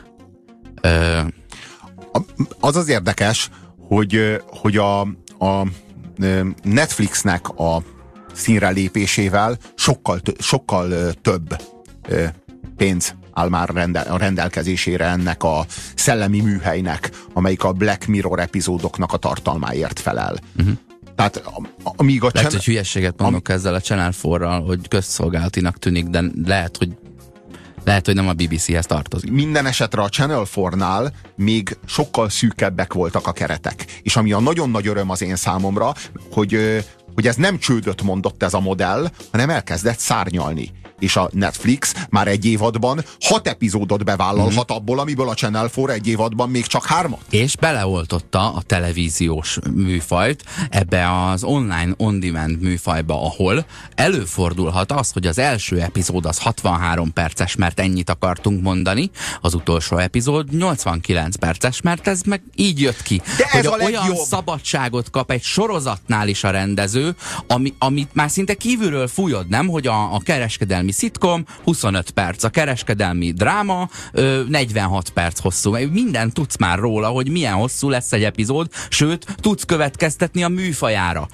Az érdekes, hogy a Netflixnek a színre lépésével sokkal több pénz áll már a rendelkezésére ennek a szellemi műhelynek, amelyik a Black Mirror epizódoknak a tartalmáért felel. Tehát amíg a lehet, hogy hülyességet mondok ezzel a Channel 4-ral, hogy közszolgálatinak tűnik, de lehet, hogy nem a BBC-hez tartozik. Minden esetre a Channel 4-nál még sokkal szűkebbek voltak a keretek. És ami a nagyon nagy öröm az én számomra, hogy ez nem csődöt mondott ez a modell, hanem elkezdett szárnyalni. És a Netflix már egy évadban 6 epizódot bevállalhat abból, amiből a Channel 4 egy évadban még csak 3. És beleoltotta a televíziós műfajt ebbe az online on-demand műfajba, ahol előfordulhat az, hogy az első epizód az 63 perces, mert ennyit akartunk mondani, az utolsó epizód 89 perces, mert ez meg így jött ki. De ez hogy olyan szabadságot kap egy sorozatnál is a rendező, amit már szinte kívülről fújod, nem? Hogy a kereskedelmi szitkom 25 perc, a kereskedelmi dráma 46 perc hosszú. Mindent tudsz már róla, hogy milyen hosszú lesz egy epizód, sőt, tudsz következtetni a műfajára.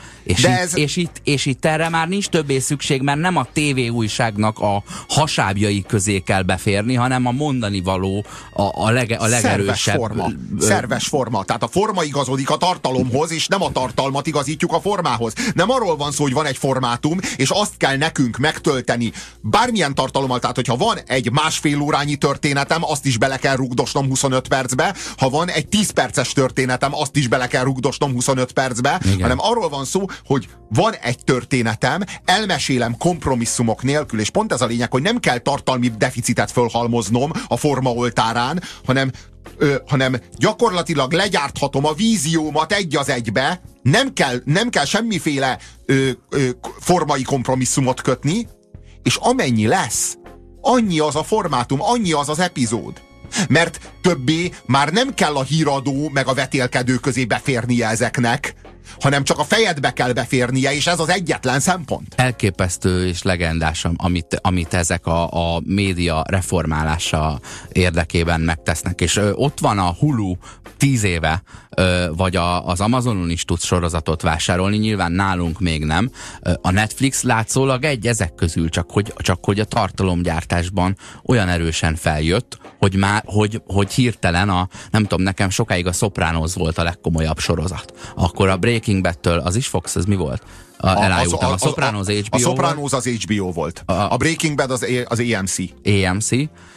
És itt erre már nincs többé szükség, mert nem a TV újságnak a hasábjai közé kell beférni, hanem a mondani való a legerősebb. Szerves forma. Tehát a forma igazodik a tartalomhoz, és nem a tartalmat igazítjuk a formához. Nem arról van szó, hogy van egy formátum, és azt kell nekünk megtölteni bármilyen tartalommal, tehát hogyha van egy 1,5 órányi történetem, azt is bele kell rugdosnom 25 percbe, ha van egy 10 perces történetem, azt is bele kell rugdosnom 25 percbe, igen. Hanem arról van szó, hogy van egy történetem, elmesélem kompromisszumok nélkül, és pont ez a lényeg, hogy nem kell tartalmi deficitet fölhalmoznom a forma oltárán, hanem gyakorlatilag legyárthatom a víziómat egy az egybe, nem kell semmiféle formai kompromisszumot kötni, és amennyi lesz, annyi az a formátum, annyi az az epizód. Mert többé már nem kell a híradó meg a vetélkedő közé beférnie ezeknek, hanem csak a fejedbe kell beférnie, és ez az egyetlen szempont. Elképesztő és legendás, amit ezek a média reformálása érdekében megtesznek. És ott van a Hulu 10 éve, vagy az Amazonon is tudsz sorozatot vásárolni, nyilván nálunk még nem. A Netflix látszólag ezek közül, csak hogy a tartalomgyártásban olyan erősen feljött, hogy hirtelen nem tudom, nekem sokáig a Sopranos volt a legkomolyabb sorozat. Akkor a Breaking Bad-től az is Fox, ez mi volt? Elájultam. A Sopranos HBO A Sopranos az HBO volt. A Breaking Bad az AMC. AMC.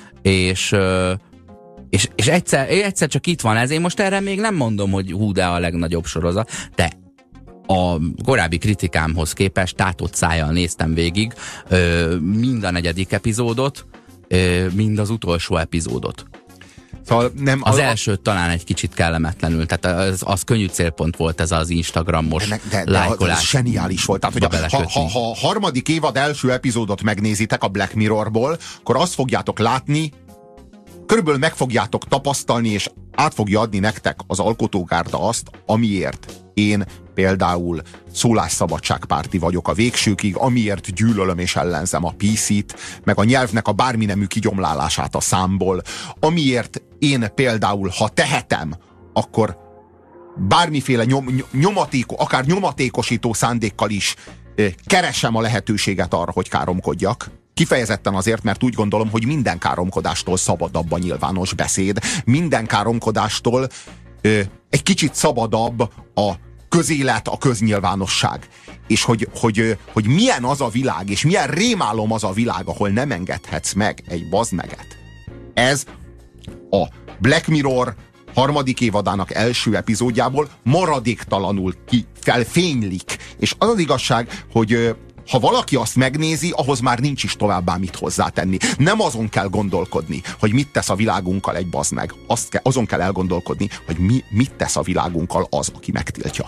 És egyszer csak itt van ez. Én most erre még nem mondom, hogy de a legnagyobb sorozat, de a korábbi kritikámhoz képest tátott szájjal néztem végig mind a 4. epizódot, mind az utolsó epizódot. Szóval az első talán egy kicsit kellemetlenül, tehát az könnyű célpont volt ez az Instagramos lájkolás. Ez zseniális volt. Tehát, hogy ha a 3. évad első epizódot megnézitek a Black Mirrorból, akkor azt fogjátok látni, körülbelül meg fogjátok tapasztalni, és át fogja adni nektek az alkotógárda azt, amiért én például szólásszabadságpárti vagyok a végsőkig, amiért gyűlölöm és ellenzem a PC-t, meg a nyelvnek a bárminemű kigyomlálását a számból, amiért én például, ha tehetem, akkor bármiféle akár nyomatékosító szándékkal is keresem a lehetőséget arra, hogy káromkodjak. Kifejezetten azért, mert úgy gondolom, hogy minden káromkodástól szabadabb a nyilvános beszéd, minden káromkodástól egy kicsit szabadabb a közélet, a köznyilvánosság. És hogy milyen az a világ, és milyen rémálom az a világ, ahol nem engedhetsz meg egy bazmeget. Ez a Black Mirror harmadik évadának első epizódjából maradéktalanul felfénylik. És az az igazság, hogy ha valaki azt megnézi, ahhoz már nincs is továbbá mit hozzátenni. Nem azon kell gondolkodni, hogy mit tesz a világunkkal egy bazmeg. Azon kell elgondolkodni, hogy mit tesz a világunkkal az, aki megtiltja.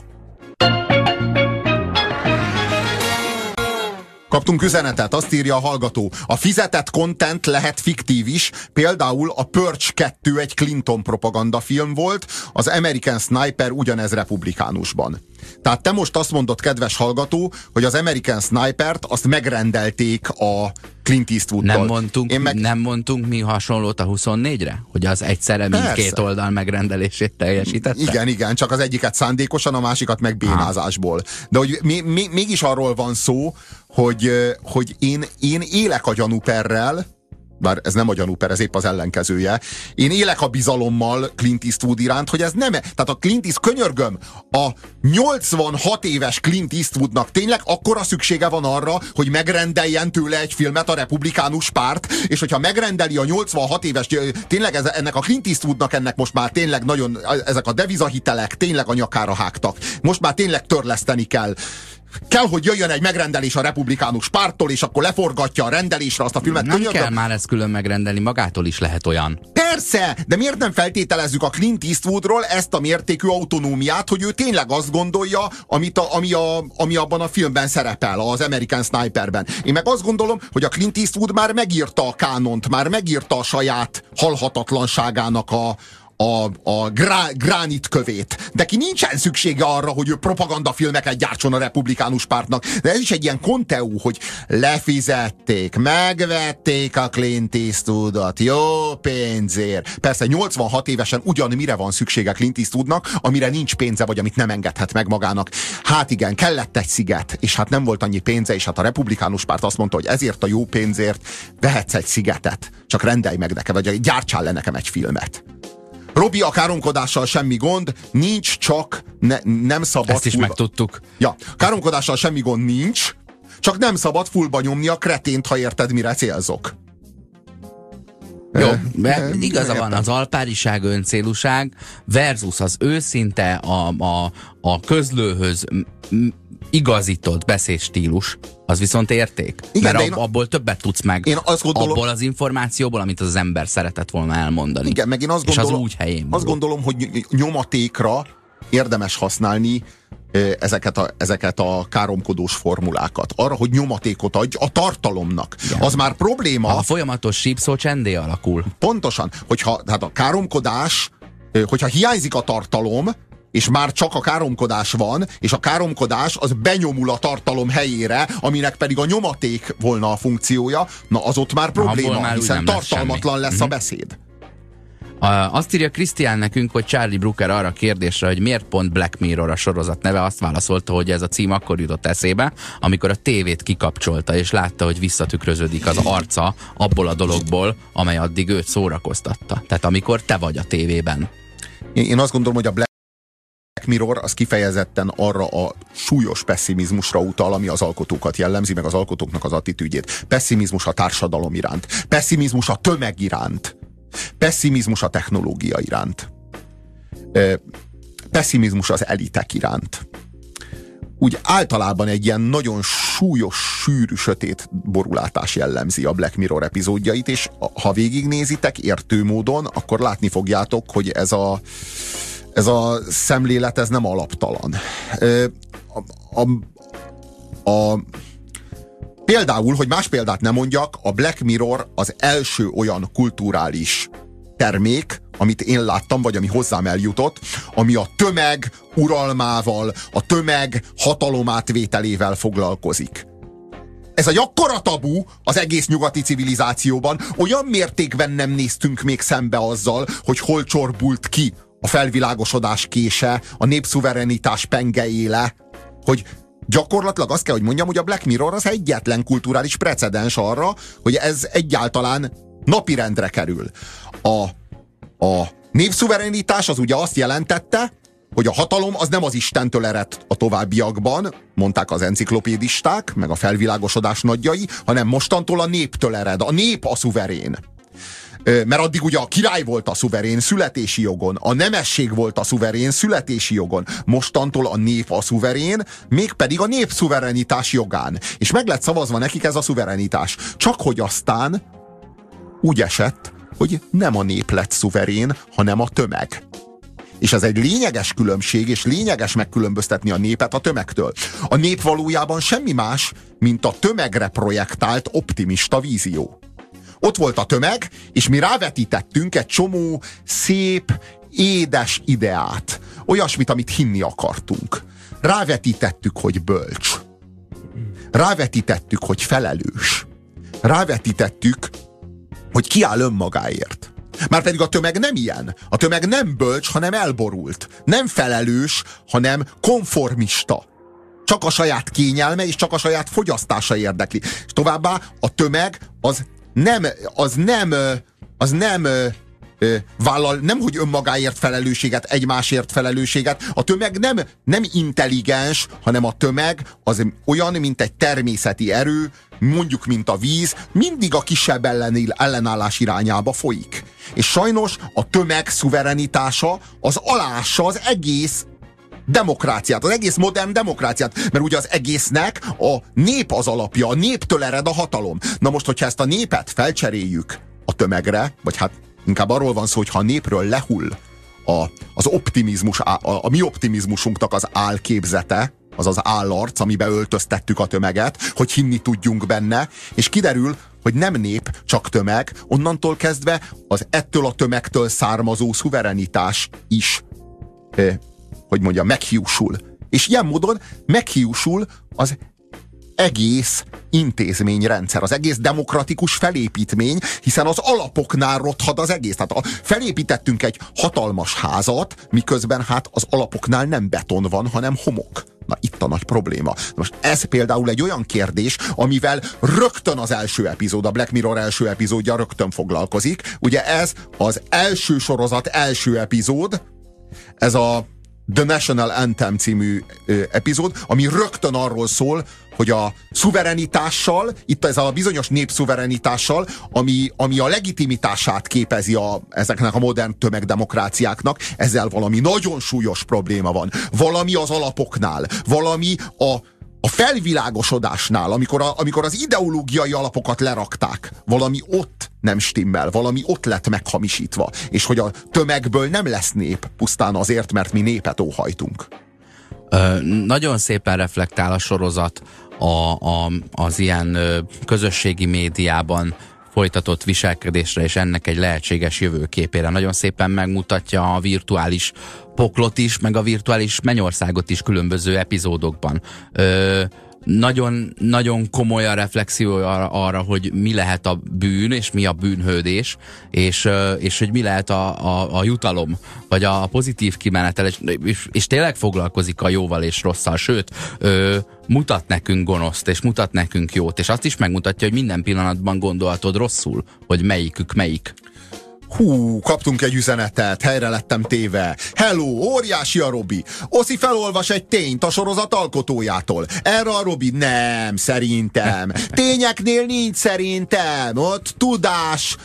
Kaptunk üzenetet, azt írja a hallgató. A fizetett content lehet fiktív is, például a Purge 2 egy Clinton propagandafilm volt, az American Sniper ugyanez republikánusban. Tehát te most azt mondod, kedves hallgató, hogy az American Snipert azt megrendelték a Clint Eastwoodtól. Nem mondtunk mi hasonlót a 24-re? Hogy az egyszerre mindkét oldal megrendelését teljesítette? Igen, csak az egyiket szándékosan, a másikat meg bénázásból. De hogy mégis arról van szó, hogy én élek a gyanúperrel, bár ez nem a gyanúper, ez épp az ellenkezője. Én élek a bizalommal Clint Eastwood iránt, hogy ez nem... Tehát a Clint Eastwood, könyörgöm, a 86 éves Clint Eastwoodnak tényleg akkora szüksége van arra, hogy megrendeljen tőle egy filmet a republikánus párt, és hogyha megrendeli a 86 éves, tényleg ennek a Clint Eastwoodnak ennek most már tényleg nagyon, ezek a devizahitelek tényleg a nyakára hágtak. Most már tényleg törleszteni kell. Kell, hogy jöjjön egy megrendelés a republikánus párttól, és akkor leforgatja a rendelésre azt a filmet. Nem kell már ezt külön megrendelni, magától is lehet olyan. Persze, de miért nem feltételezzük a Clint Eastwoodról ezt a mértékű autonómiát, hogy ő tényleg azt gondolja, ami abban a filmben szerepel, az American Sniperben. Én meg azt gondolom, hogy a Clint Eastwood már megírta a kánont, már megírta a saját halhatatlanságának a gránitkövét. De ki nincsen szüksége arra, hogy ő propagandafilmeket gyártson a republikánus pártnak. De ez is egy ilyen konteú, hogy lefizették, megvették a Clint Eastwoodot, jó pénzért. Persze 86 évesen ugyan mire van szüksége Clint Eastwoodnak, amire nincs pénze, vagy amit nem engedhet meg magának. Hát igen, kellett egy sziget, és hát nem volt annyi pénze, és hát a republikánus párt azt mondta, hogy ezért a jó pénzért vehetsz egy szigetet. Csak rendelj meg nekem, vagy gyártsál le nekem egy filmet. Robi, a káromkodással semmi gond, nincs, csak nem szabad... Ezt is megtudtuk. Ja, káromkodással semmi gond nincs, csak nem szabad fullba nyomni a kretént, ha érted, mire célzok. Jó, igaza van, az alpáriság, öncélúság versus az őszinte, a közlőhöz igazított beszédstílus, az viszont érték. Igen, mert abból többet tudsz meg. Én azt gondolom, abból az információból, amit az ember szeretett volna elmondani. Igen, meg én azt és gondolom, az úgy helyén azt gondolom, hogy nyomatékra érdemes használni ezeket a káromkodós formulákat. Arra, hogy nyomatékot adj a tartalomnak. Igen. Az már probléma. A folyamatos sípszó csendé alakul. Pontosan, tehát a káromkodás, hogyha hiányzik a tartalom, és már csak a káromkodás van, és a káromkodás az benyomul a tartalom helyére, aminek pedig a nyomaték volna a funkciója, na az ott már probléma, hiszen tartalmatlan lesz a beszéd. Azt írja Krisztián nekünk, hogy Charlie Brooker arra a kérdésre, hogy miért pont Black Mirror a sorozat neve, azt válaszolta, hogy ez a cím akkor jutott eszébe, amikor a tévét kikapcsolta, és látta, hogy visszatükröződik az arca abból a dologból, amely addig őt szórakoztatta. Tehát amikor te vagy a tévében. Én azt gondolom, hogy a Black Mirror az kifejezetten arra a súlyos pessimizmusra utal, ami az alkotókat jellemzi, meg az alkotóknak az attitűdjét. Pessimizmus a társadalom iránt, pessimizmus a tömeg iránt, pessimizmus a technológia iránt, pessimizmus az elitek iránt. Úgy általában egy ilyen nagyon súlyos, sűrű, sötét borulátás jellemzi a Black Mirror epizódjait, és ha végignézitek értő módon, akkor látni fogjátok, hogy ez a szemlélet, ez nem alaptalan. Például, hogy más példát nem mondjak, a Black Mirror az első olyan kulturális termék, amit én láttam, vagy ami hozzám eljutott, ami a tömeg uralmával, a tömeg hatalomátvételével foglalkozik. Ez egy akkora tabu az egész nyugati civilizációban, olyan mértékben nem néztünk még szembe azzal, hogy hol csorbult ki a felvilágosodás kése, a népszuverenitás pengeéle, hogy gyakorlatilag azt kell, hogy mondjam, hogy a Black Mirror az egyetlen kulturális precedens arra, hogy ez egyáltalán napirendre kerül. A népszuverenitás az ugye azt jelentette, hogy a hatalom az nem az Istentől ered a továbbiakban, mondták az enciklopédisták, meg a felvilágosodás nagyjai, hanem mostantól a néptől ered. A nép a szuverén. Mert addig ugye a király volt a szuverén születési jogon, a nemesség volt a szuverén születési jogon. Mostantól a nép a szuverén, mégpedig a népszuverenitás jogán. És meg lett szavazva nekik ez a szuverenitás. Csak hogy aztán úgy esett, hogy nem a nép lett szuverén, hanem a tömeg. És ez egy lényeges különbség, és lényeges megkülönböztetni a népet a tömegtől. A nép valójában semmi más, mint a tömegre projektált optimista vízió. Ott volt a tömeg, és mi rávetítettünk egy csomó szép, édes ideát. Olyasmit, amit hinni akartunk. Rávetítettük, hogy bölcs. Rávetítettük, hogy felelős. Rávetítettük, hogy kiáll önmagáért. Márpedig a tömeg nem ilyen. A tömeg nem bölcs, hanem elborult. Nem felelős, hanem konformista. Csak a saját kényelme és csak a saját fogyasztása érdekli. És továbbá a tömeg az nem vállal, nem hogy önmagáért felelősséget, egymásért felelősséget. A tömeg nem intelligens, hanem a tömeg az olyan, mint egy természeti erő, mondjuk, mint a víz, mindig a kisebb ellenállás irányába folyik. És sajnos a tömeg szuverenitása az alássa az egész demokráciát, az egész modern demokráciát, mert ugye az egésznek a nép az alapja, a néptől ered a hatalom. Na most, hogyha ezt a népet felcseréljük a tömegre, vagy hát inkább arról van szó, hogy ha a népről lehull az optimizmus, a mi optimizmusunknak az álképzete, az az állarc, amiben öltöztettük a tömeget, hogy hinni tudjunk benne, és kiderül, hogy nem nép, csak tömeg, onnantól kezdve az ettől a tömegtől származó szuverenitás is hogy mondja, meghiúsul. És ilyen módon meghiúsul az egész intézményrendszer, az egész demokratikus felépítmény, hiszen az alapoknál rothad az egész. Tehát felépítettünk egy hatalmas házat, miközben hát az alapoknál nem beton van, hanem homok. Na itt a nagy probléma. Most ez például egy olyan kérdés, amivel rögtön az első epizód, a Black Mirror első epizódja rögtön foglalkozik. Ugye ez az első sorozat első epizód, ez a The National Anthem című epizód, ami rögtön arról szól, hogy a szuverenitással, itt ez a bizonyos népszuverenitással, ami a legitimitását képezi ezeknek a modern tömegdemokráciáknak, ezzel valami nagyon súlyos probléma van. Valami az alapoknál, valami a felvilágosodásnál, amikor az ideológiai alapokat lerakták, valami ott nem stimmel, valami ott lett meghamisítva, és hogy a tömegből nem lesz nép pusztán azért, mert mi népet óhajtunk. Nagyon szépen reflektál a sorozat az ilyen közösségi médiában folytatott viselkedésre és ennek egy lehetséges jövőképére. Nagyon szépen megmutatja a virtuális poklot is, meg a virtuális mennyországot is különböző epizódokban. Nagyon komoly a reflexió arra, hogy mi lehet a bűn, és mi a bűnhődés, és hogy mi lehet a jutalom, vagy a pozitív kimenetel, és tényleg foglalkozik a jóval és rosszal, sőt, mutat nekünk gonoszt, és mutat nekünk jót, és azt is megmutatja, hogy minden pillanatban gondolhatod rosszul, hogy melyikük melyik. Hú, kaptunk egy üzenetet, helyre lettem téve. Hello, óriási a Robi. Oszi felolvas egy tényt a sorozat alkotójától. Erre a Robi, nem, szerintem. Tényeknél nincs szerintem. Ott tudás...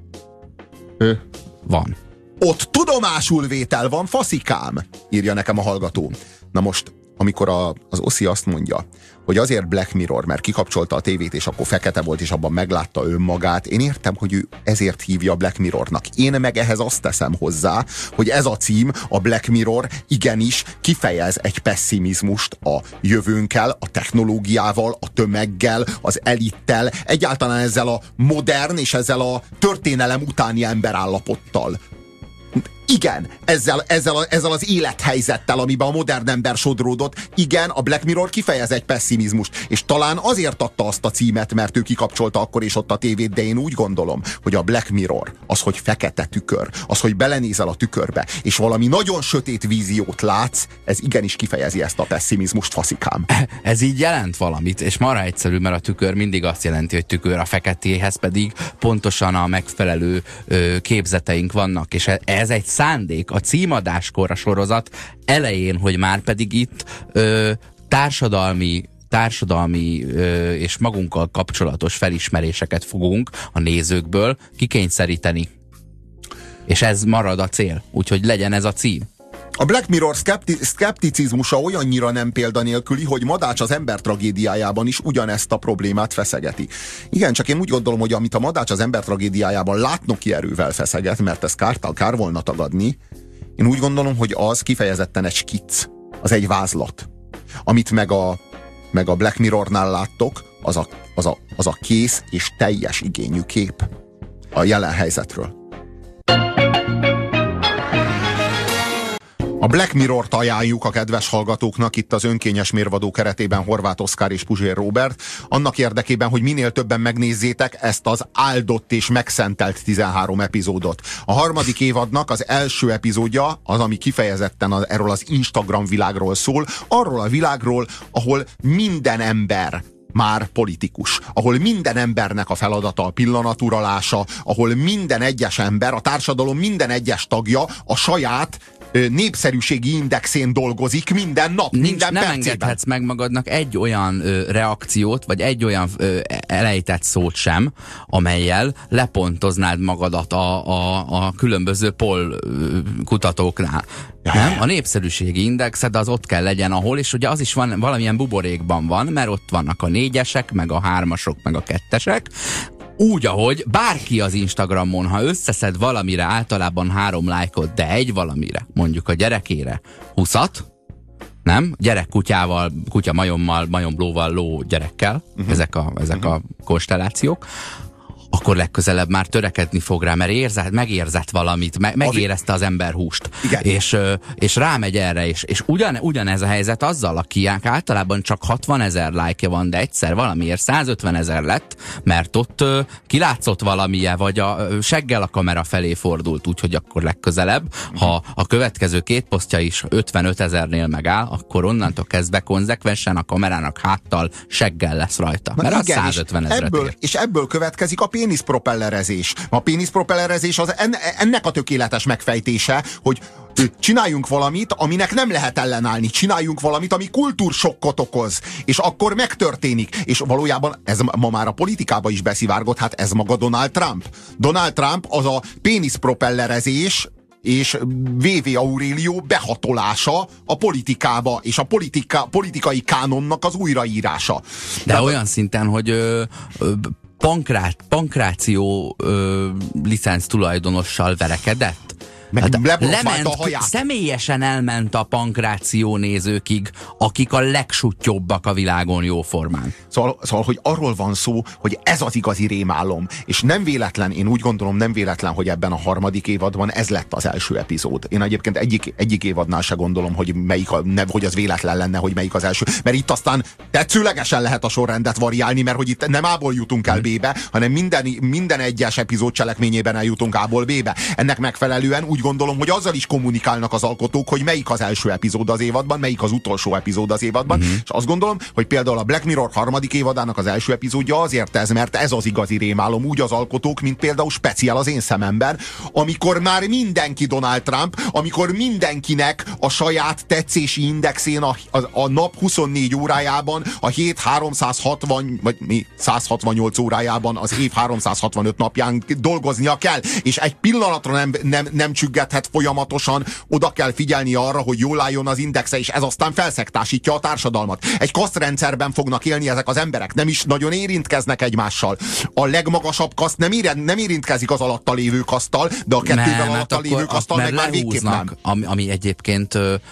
Van. Ott tudomásulvétel van, faszikám, írja nekem a hallgató. Na most, amikor az Oszi azt mondja, hogy azért Black Mirror, mert kikapcsolta a tévét, és akkor fekete volt, és abban meglátta önmagát, én értem, hogy ő ezért hívja Black Mirrornak. Én meg ehhez azt teszem hozzá, hogy ez a cím, a Black Mirror igenis kifejez egy pessimizmust a jövőnkkel, a technológiával, a tömeggel, az elittel, egyáltalán ezzel a modern és ezzel a történelem utáni emberállapottal. Igen, ezzel az élethelyzettel, amiben a modern ember sodródott, igen, a Black Mirror kifejez egy pessimizmust, és talán azért adta azt a címet, mert ő kikapcsolta akkor is ott a tévét, de én úgy gondolom, hogy a Black Mirror, az, hogy fekete tükör, az, hogy belenézel a tükörbe, és valami nagyon sötét víziót látsz, ez igenis kifejezi ezt a pessimizmust, faszikám. Ez így jelent valamit, és marha egyszerű, mert a tükör mindig azt jelenti, hogy tükör, a feketéhez pedig pontosan a megfelelő képzeteink vannak, és ez egy szándék a címadáskor a sorozat elején, hogy már pedig itt társadalmi és magunkkal kapcsolatos felismeréseket fogunk a nézőkből kikényszeríteni. És ez marad a cél, úgyhogy legyen ez a cím. A Black Mirror szkepticizmusa olyannyira nem példanélküli, hogy Madács az ember tragédiájában is ugyanezt a problémát feszegeti. Igen, csak én úgy gondolom, hogy amit a Madács az ember tragédiájában látnoki erővel feszeget, mert ez kár volna tagadni, én úgy gondolom, hogy az kifejezetten egy skic, az egy vázlat. Amit meg a Black Mirrornál láttok, az a kész és teljes igényű kép a jelen helyzetről. A Black Mirrort ajánljuk a kedves hallgatóknak itt az önkényes mérvadó keretében Horváth Oszkár és Puzsér Róbert, annak érdekében, hogy minél többen megnézzétek ezt az áldott és megszentelt 13 epizódot. A harmadik évadnak az első epizódja az, ami kifejezetten erről az Instagram világról szól, arról a világról, ahol minden ember már politikus, ahol minden embernek a feladata a pillanaturalása, ahol minden egyes ember, a társadalom minden egyes tagja a saját népszerűségi indexén dolgozik minden nap, minden percében. Nem engedhetsz meg magadnak egy olyan reakciót, vagy egy olyan elejtett szót sem, amellyel lepontoznád magadat a különböző poll kutatóknál. Nem? A népszerűségi indexed az ott kell legyen, ahol, és ugye az is van, valamilyen buborékban van, mert ott vannak a 4-esek, meg a 3-asok, meg a 2-esek, úgy, ahogy bárki az Instagramon, ha összeszed valamire általában 3 lájkot, de egy valamire, mondjuk a gyerekére 20-at, nem? Gyerek kutyával, kutya majommal, majomlóval, ló gyerekkel, ezek a konstellációk, akkor legközelebb már törekedni fog rá, mert megérzett valamit, megérezte az ember húst. És rámegy erre, és ugyanez a helyzet azzal, akinek általában csak 60 000 lájkja van, de egyszer valamiért 150 000 lett, mert ott kilátszott valamilyen, vagy a seggel a kamera felé fordult, úgyhogy akkor legközelebb, ha a következő 2 posztja is 55 000-nél megáll, akkor onnantól kezdve konzekvensen a kamerának háttal seggel lesz rajta. Mert az 150 000-et ér. És ebből következik a péniszpropellerezés. A péniszpropellerezés az ennek a tökéletes megfejtése, hogy csináljunk valamit, aminek nem lehet ellenállni. Csináljunk valamit, ami kultúrsokkot okoz. És akkor megtörténik. És valójában ez ma már a politikába is beszivárgott, hát ez maga Donald Trump. Donald Trump az a péniszpropellerezés és V.V. Aurelio behatolása a politikába, és a politikai kánonnak az újraírása. De olyan szinten, hogy pankráció licenc tulajdonossal verekedett? Lement, a haját. Személyesen elment a pankráció nézőkig, akik a legsuttyóbbak a világon jóformán. Szóval, hogy arról van szó, hogy ez az igazi rémálom, és nem véletlen, én úgy gondolom, nem véletlen, hogy ebben a harmadik évadban ez lett az első epizód. Én egyébként egyik évadnál se gondolom, hogy hogy az véletlen lenne, hogy melyik az első. Mert itt aztán tetszőlegesen lehet a sorrendet variálni, mert hogy itt nem A-ból jutunk el B-be, hanem minden egyes epizód cselekményében eljutunk A-ból B-be. Ennek megfelelően úgy gondolom, hogy azzal is kommunikálnak az alkotók, hogy melyik az első epizód az évadban, melyik az utolsó epizód az évadban, és azt gondolom, hogy például a Black Mirror harmadik évadának az első epizódja azért ez, mert ez az igazi rémálom, úgy az alkotók, mint például speciál az én szememben, amikor már mindenki Donald Trump, amikor mindenkinek a saját tetszési indexén a nap 24 órájában, a hét 360, vagy 168 órájában, az év 365 napján dolgoznia kell, és egy pillanatra nem csüggethet folyamatosan, oda kell figyelni arra, hogy jól álljon az indexe, és ez aztán felszektásítja a társadalmat. Egy kasztrendszerben fognak élni ezek az emberek, nem is nagyon érintkeznek egymással. A legmagasabb kaszt nem érintkezik az alatta lévő kaszttal, de a kettővel alatta lévő kaszttal meg már végképp nem. Ami egyébként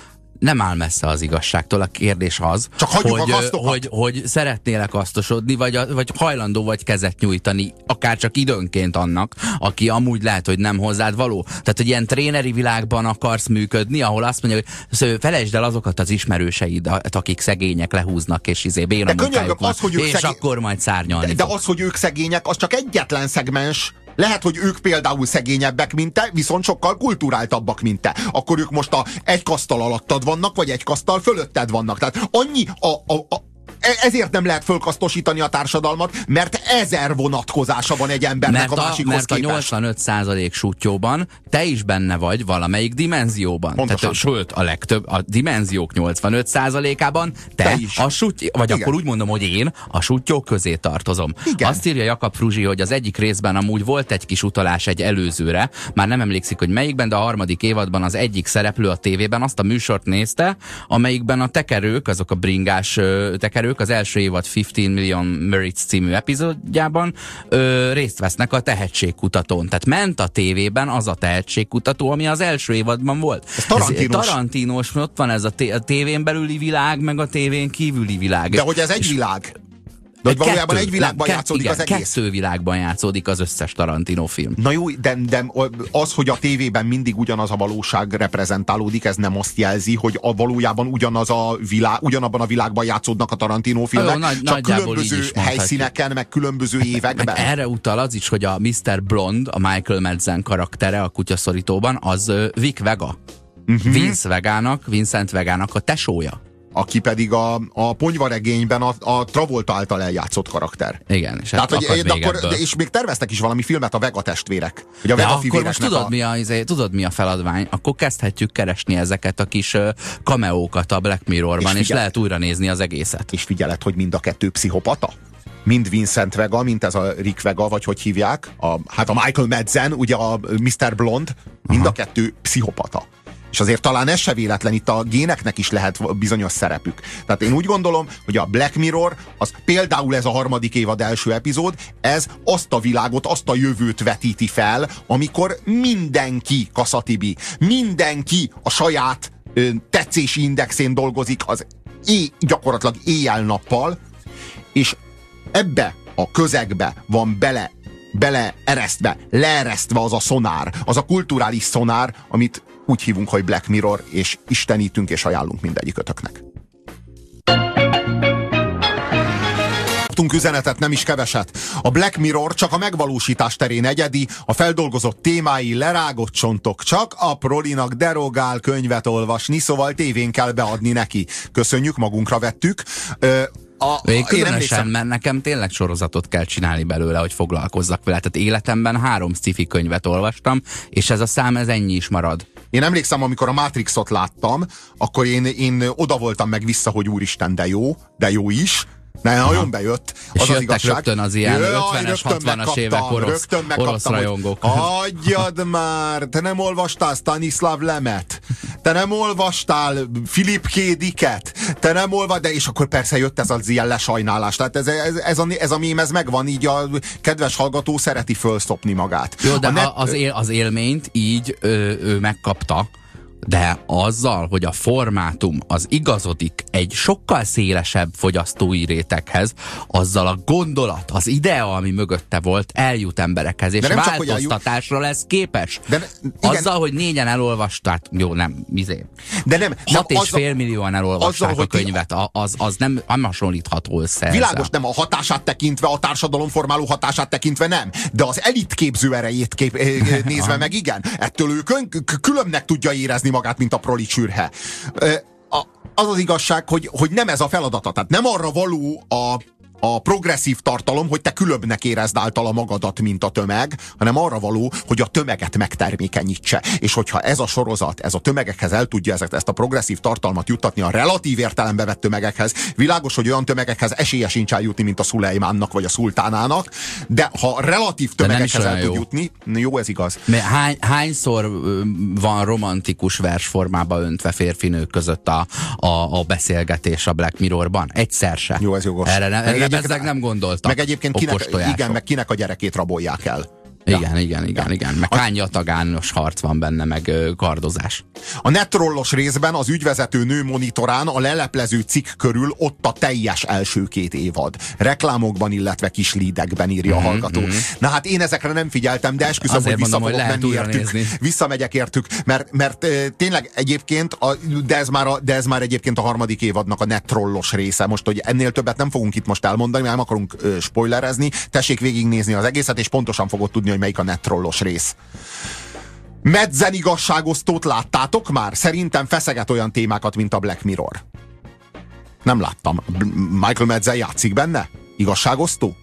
nem áll messze az igazságtól. A kérdés az, hogy szeretnél kasztosodni, vagy hajlandó vagy kezet nyújtani, akár csak időnként annak, aki amúgy lehet, hogy nem hozzád való. Tehát, hogy ilyen tréneri világban akarsz működni, ahol azt mondja, hogy felejtsd el azokat az ismerőseidet, akik szegények lehúznak, és béna munkájuk van, és akkor majd szárnyalni de az, hogy ők szegények, az csak egyetlen szegmens. Lehet, hogy ők például szegényebbek, mint te, viszont sokkal kulturáltabbak, mint te. Akkor ők most egy kasztal alattad vannak, vagy egy kasztal fölötted vannak. Tehát annyi ezért nem lehet fölkasztosítani a társadalmat, mert 1000 vonatkozása van egy embernek a másikhoz képest. Mert a 85% sútyóban te is benne vagy valamelyik dimenzióban. Tehát, sőt, a legtöbb, a dimenziók 85%-ában te is. Vagy igen. Akkor úgy mondom, hogy én a sútyók közé tartozom. Igen. Azt írja Jakab Fruzsi, hogy az egyik részben amúgy volt egy kis utalás egy előzőre, már nem emlékszik, hogy melyikben, de a 3. évadban az egyik szereplő a tévében azt a műsort nézte, amelyikben a tekerők, azok a bringás tekerők, az első évad 15 Million Merits című epizódjában részt vesznek a tehetségkutatón. Tehát ment a tévében az a tehetségkutató, ami az első évadban volt. Ez Tarantinos. Tarantinos, ott van ez a tévén belüli világ, meg a tévén kívüli világ. De hogy ez egy világ? De hogy valójában egy világban játszódik az egész? 2 világban játszódik az összes Tarantino film. Na jó, de az, hogy a tévében mindig ugyanaz a valóság reprezentálódik, ez nem azt jelzi, hogy valójában ugyanabban a világban játszódnak a Tarantino filmek, csak különböző helyszíneken, meg különböző években. Meg erre utal az is, hogy a Mr. Blonde, a Michael Madsen karaktere a kutyaszorítóban, az Vic Vega. Vincent Vegának a tesója. Aki pedig a ponyvaregényben a Travolta által eljátszott karakter. Igen, és tehát, és még terveztek is valami filmet, a Vega testvérek. Hogy a Vega akkor most tudod mi a feladvány? Akkor kezdhetjük keresni ezeket a kis cameókat a Black Mirrorban, és lehet újra nézni az egészet. És figyeled, hogy mind a kettő pszichopata? Mind Vincent Vega, mint ez a Rick Vega, vagy hogy hívják? A Michael Madsen, ugye a Mr. Blonde, mind a kettő pszichopata. És azért talán ez se véletlen, itt a géneknek is lehet bizonyos szerepük. Tehát én úgy gondolom, hogy a Black Mirror, az például ez a 3. évad első epizód, ez azt a világot, azt a jövőt vetíti fel, amikor mindenki kaszatibi, mindenki a saját tetszési indexén dolgozik gyakorlatilag éjjel-nappal, és ebbe a közegbe van leeresztve az a szonár, az a kulturális szonár, amit úgy hívunk, hogy Black Mirror, és istenítünk és ajánlunk mindegyikötöknek. Kaptunk üzenetet, nem is keveset. A Black Mirror csak a megvalósítás terén egyedi, a feldolgozott témái lerágott csontok, csak a prolinak derogál könyvet olvasni, szóval tévén kell beadni neki. Köszönjük, magunkra vettük. Különösen, mert nekem tényleg sorozatot kell csinálni belőle, hogy foglalkozzak vele. Tehát életemben 3 sci-fi könyvet olvastam, és ez a szám, ez ennyi is marad. Én emlékszem, amikor a Matrixot láttam, akkor én oda voltam meg vissza, hogy úristen, de jó is. Nagyon bejött. És az igazság. Rögtön az ilyen 50-es, 60-as évek orosz rajongók. Hagyjad már! Te nem olvastál Stanislav Lemet? Te nem olvastál Philip K. Dicket? Te nem de és akkor persze jött ez az ilyen lesajnálás. Tehát ez a mém, ez megvan, így a kedves hallgató szereti fölszopni magát. Jó, de az élményt így ő megkapta, de azzal, hogy a formátum az igazodik egy sokkal szélesebb fogyasztói réteghez, azzal a gondolat, az idea, ami mögötte volt, eljut emberekhez, és változtatásra lesz képes. Azzal, hogy 4-en elolvasták, jó, nem, de nem 6,5 millióan elolvasták a könyvet, az nem hasonlítható össze. Világos, nem a hatását tekintve, a társadalom formáló hatását tekintve nem, de az elit képző erejét nézve meg igen. Ettől ő különbnek tudja érezni magát, mint a proli csürhe. Az az igazság, hogy nem ez a feladata. Tehát nem arra való a progresszív tartalom, hogy te különbnek érezd általa magadat, mint a tömeg, hanem arra való, hogy a tömeget megtermékenyítse. És hogyha ez a sorozat, ez a tömegekhez el tudja ezt a progresszív tartalmat juttatni a relatív értelembe vett tömegekhez, világos, hogy olyan tömegekhez esélye sincs eljutni, mint a Szulejmánnak vagy a szultánának, de ha relatív tömegekhez el tud jutni, jó, ez igaz. Hányszor van romantikus versformába öntve férfinők között a beszélgetés a Black Mirrorban? Egyszer se. Jó, ez jogos. Erre nem gondoltak. Meg egyébként kinek a gyerekét rabolják el. Igen. Meg kányatagános harc van benne, meg kardozás. A netrollos részben az ügyvezető nő monitorán a leleplező cikk körül ott a teljes első 2 évad. Reklámokban, illetve kis lídekben, írja a hallgató. Na hát én ezekre nem figyeltem, de esküszöm, hogy vissza fogok menni értük. Visszamegyek értük, mert tényleg egyébként, de ez már egyébként a 3. évadnak a netrollos része. Most, hogy ennél többet nem fogunk itt most elmondani, mert nem akarunk spoilerezni. Tessék végignézni az egészet, és pontosan fogod tudni, hogy melyik a netrollos rész. Madsen igazságosztót láttátok már? Szerintem feszeget olyan témákat, mint a Black Mirror. Nem láttam. Michael Madsen játszik benne? Igazságosztó?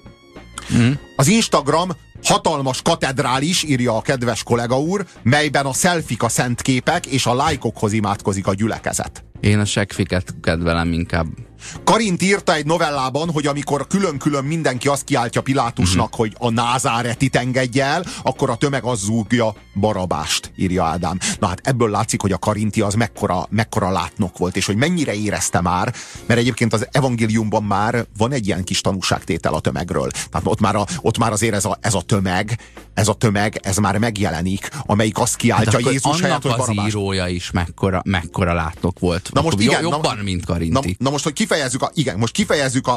Az Instagram hatalmas katedrális, írja a kedves kollega úr, melyben a selfik a szent képek, és a lájkokhoz imádkozik a gyülekezet. Én a seggfiket kedvelem inkább. Karint írta egy novellában, hogy amikor külön-külön mindenki azt kiáltja Pilátusnak, hogy a názáretit engedje el, akkor a tömeg az zúgja Barabást, írja Ádám. Na hát ebből látszik, hogy a Karinti az mekkora látnok volt, és hogy mennyire érezte már, mert egyébként az evangéliumban már van egy ilyen kis tanúságtétel a tömegről. Tehát ott már azért ez a tömeg, ez már megjelenik, amelyik azt kiáltja Jézus helyett, hogy Barabás. Az írója is mekkora látnok volt. Na most igen, jobban, mint Karinti. Na most, hogy kifejezzük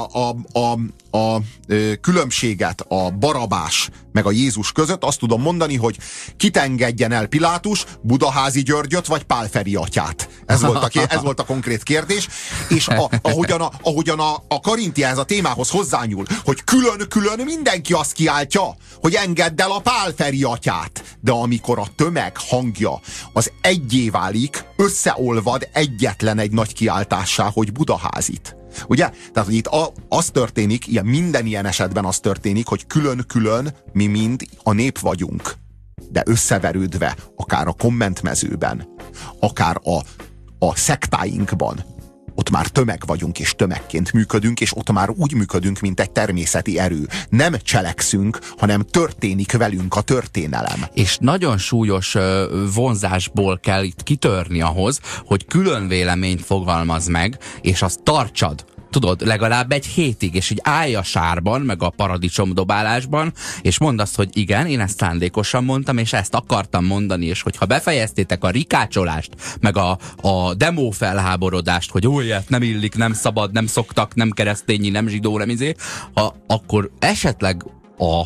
a különbséget a Barabás meg a Jézus között, azt tudom mondani, hogy kit engedjen el Pilátus, Budaházi Györgyöt vagy Pál Feri atyát. Ez volt a konkrét kérdés, és ahogyan a Karinti ehhez a témához hozzányúl, hogy külön-külön mindenki azt kiáltja, hogy engedd el a Pál Feri atyát. De amikor a tömeg hangja az egyé válik, összeolvad egyetlen egy nagy kiáltássá, hogy Budaházit. Ugye? Tehát, hogy itt az történik, minden ilyen esetben az történik, hogy külön-külön mi mind a nép vagyunk. De összeverődve, akár a kommentmezőben, akár a szektáinkban, ott már tömeg vagyunk, és tömegként működünk, és ott már úgy működünk, mint egy természeti erő. Nem cselekszünk, hanem történik velünk a történelem. És nagyon súlyos vonzásból kell itt kitörni ahhoz, hogy külön véleményt fogalmaz meg, és azt tartsad. Tudod, legalább egy hétig, és így állj a sárban, meg a paradicsomdobálásban, és mondd azt, hogy igen, én ezt szándékosan mondtam, és ezt akartam mondani, és hogyha befejeztétek a rikácsolást, meg a demo felháborodást, hogy ilyet nem illik, nem szabad, nem szoktak, nem keresztényi, nem zsidó, nem akkor esetleg a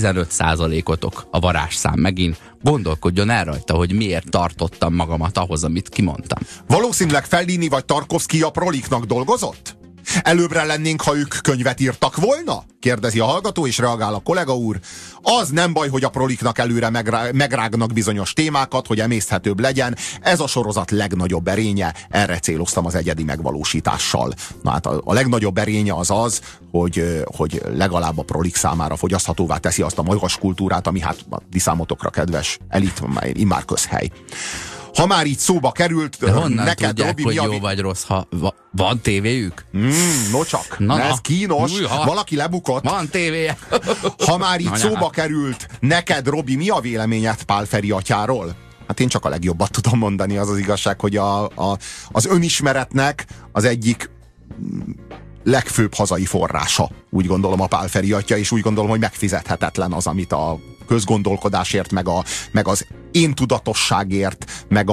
15%-otok a varázsszám megint gondolkodjon el rajta, hogy miért tartottam magamat ahhoz, amit kimondtam. Valószínűleg Fellini vagy Tarkovsky a proliknak dolgozott? Előbbre lennénk, ha ők könyvet írtak volna? Kérdezi a hallgató, és reagál a kollega úr. Az nem baj, hogy a proliknak előre megrágnak bizonyos témákat, hogy emészthetőbb legyen. Ez a sorozat legnagyobb erénye, erre céloztam az egyedi megvalósítással. Na hát a legnagyobb erénye az, hogy legalább a prolik számára fogyaszthatóvá teszi azt a magas kultúrát, ami hát a diszámotokra kedves elit, immár közhely. Ha már így szóba került, neked, tudják, Robi, hogy jó vagy rossz, ha van tévéjük? No csak, ez kínos, valaki lebukott. Van tévéje. Ha már így szóba került, neked, Robi, mi a véleményed Pál Feri atyáról? Hát én csak a legjobbat tudom mondani, az az igazság, hogy az önismeretnek az egyik legfőbb hazai forrása, úgy gondolom, a Pál Feri atya, és úgy gondolom, hogy megfizethetetlen az, amit a közgondolkodásért, meg az én tudatosságért, meg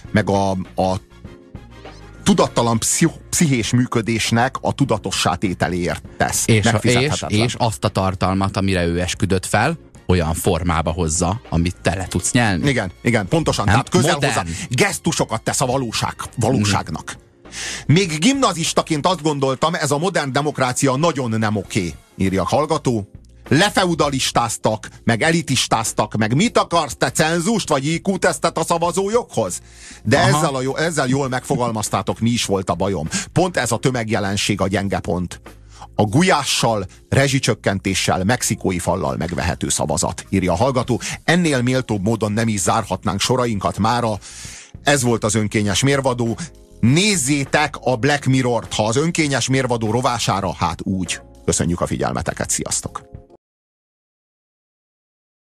a tudattalan pszichés működésnek a tudatossá tételéért tesz. És azt a tartalmat, amire ő esküdött fel, olyan formába hozza, amit te le tudsz nyelni. Igen, pontosan. Tehát közel hozzá gesztusokat tesz a valóságnak. Még gimnazistaként azt gondoltam, ez a modern demokrácia nagyon nem oké, írja a hallgató. Lefeudalistáztak, meg elitistáztak, meg mit akarsz, te cenzust vagy IQ-tesztet a szavazójoghoz? De ezzel jól megfogalmaztátok, mi is volt a bajom. Pont ez a tömegjelenség a gyenge pont. A gulyással, rezsicsökkentéssel, mexikói fallal megvehető szavazat, írja a hallgató. Ennél méltóbb módon nem is zárhatnánk sorainkat mára. Ez volt az önkényes mérvadó. Nézzétek a Black Mirrort, ha az önkényes mérvadó rovására, hát úgy. Köszönjük a figyelmeteket, sziasztok!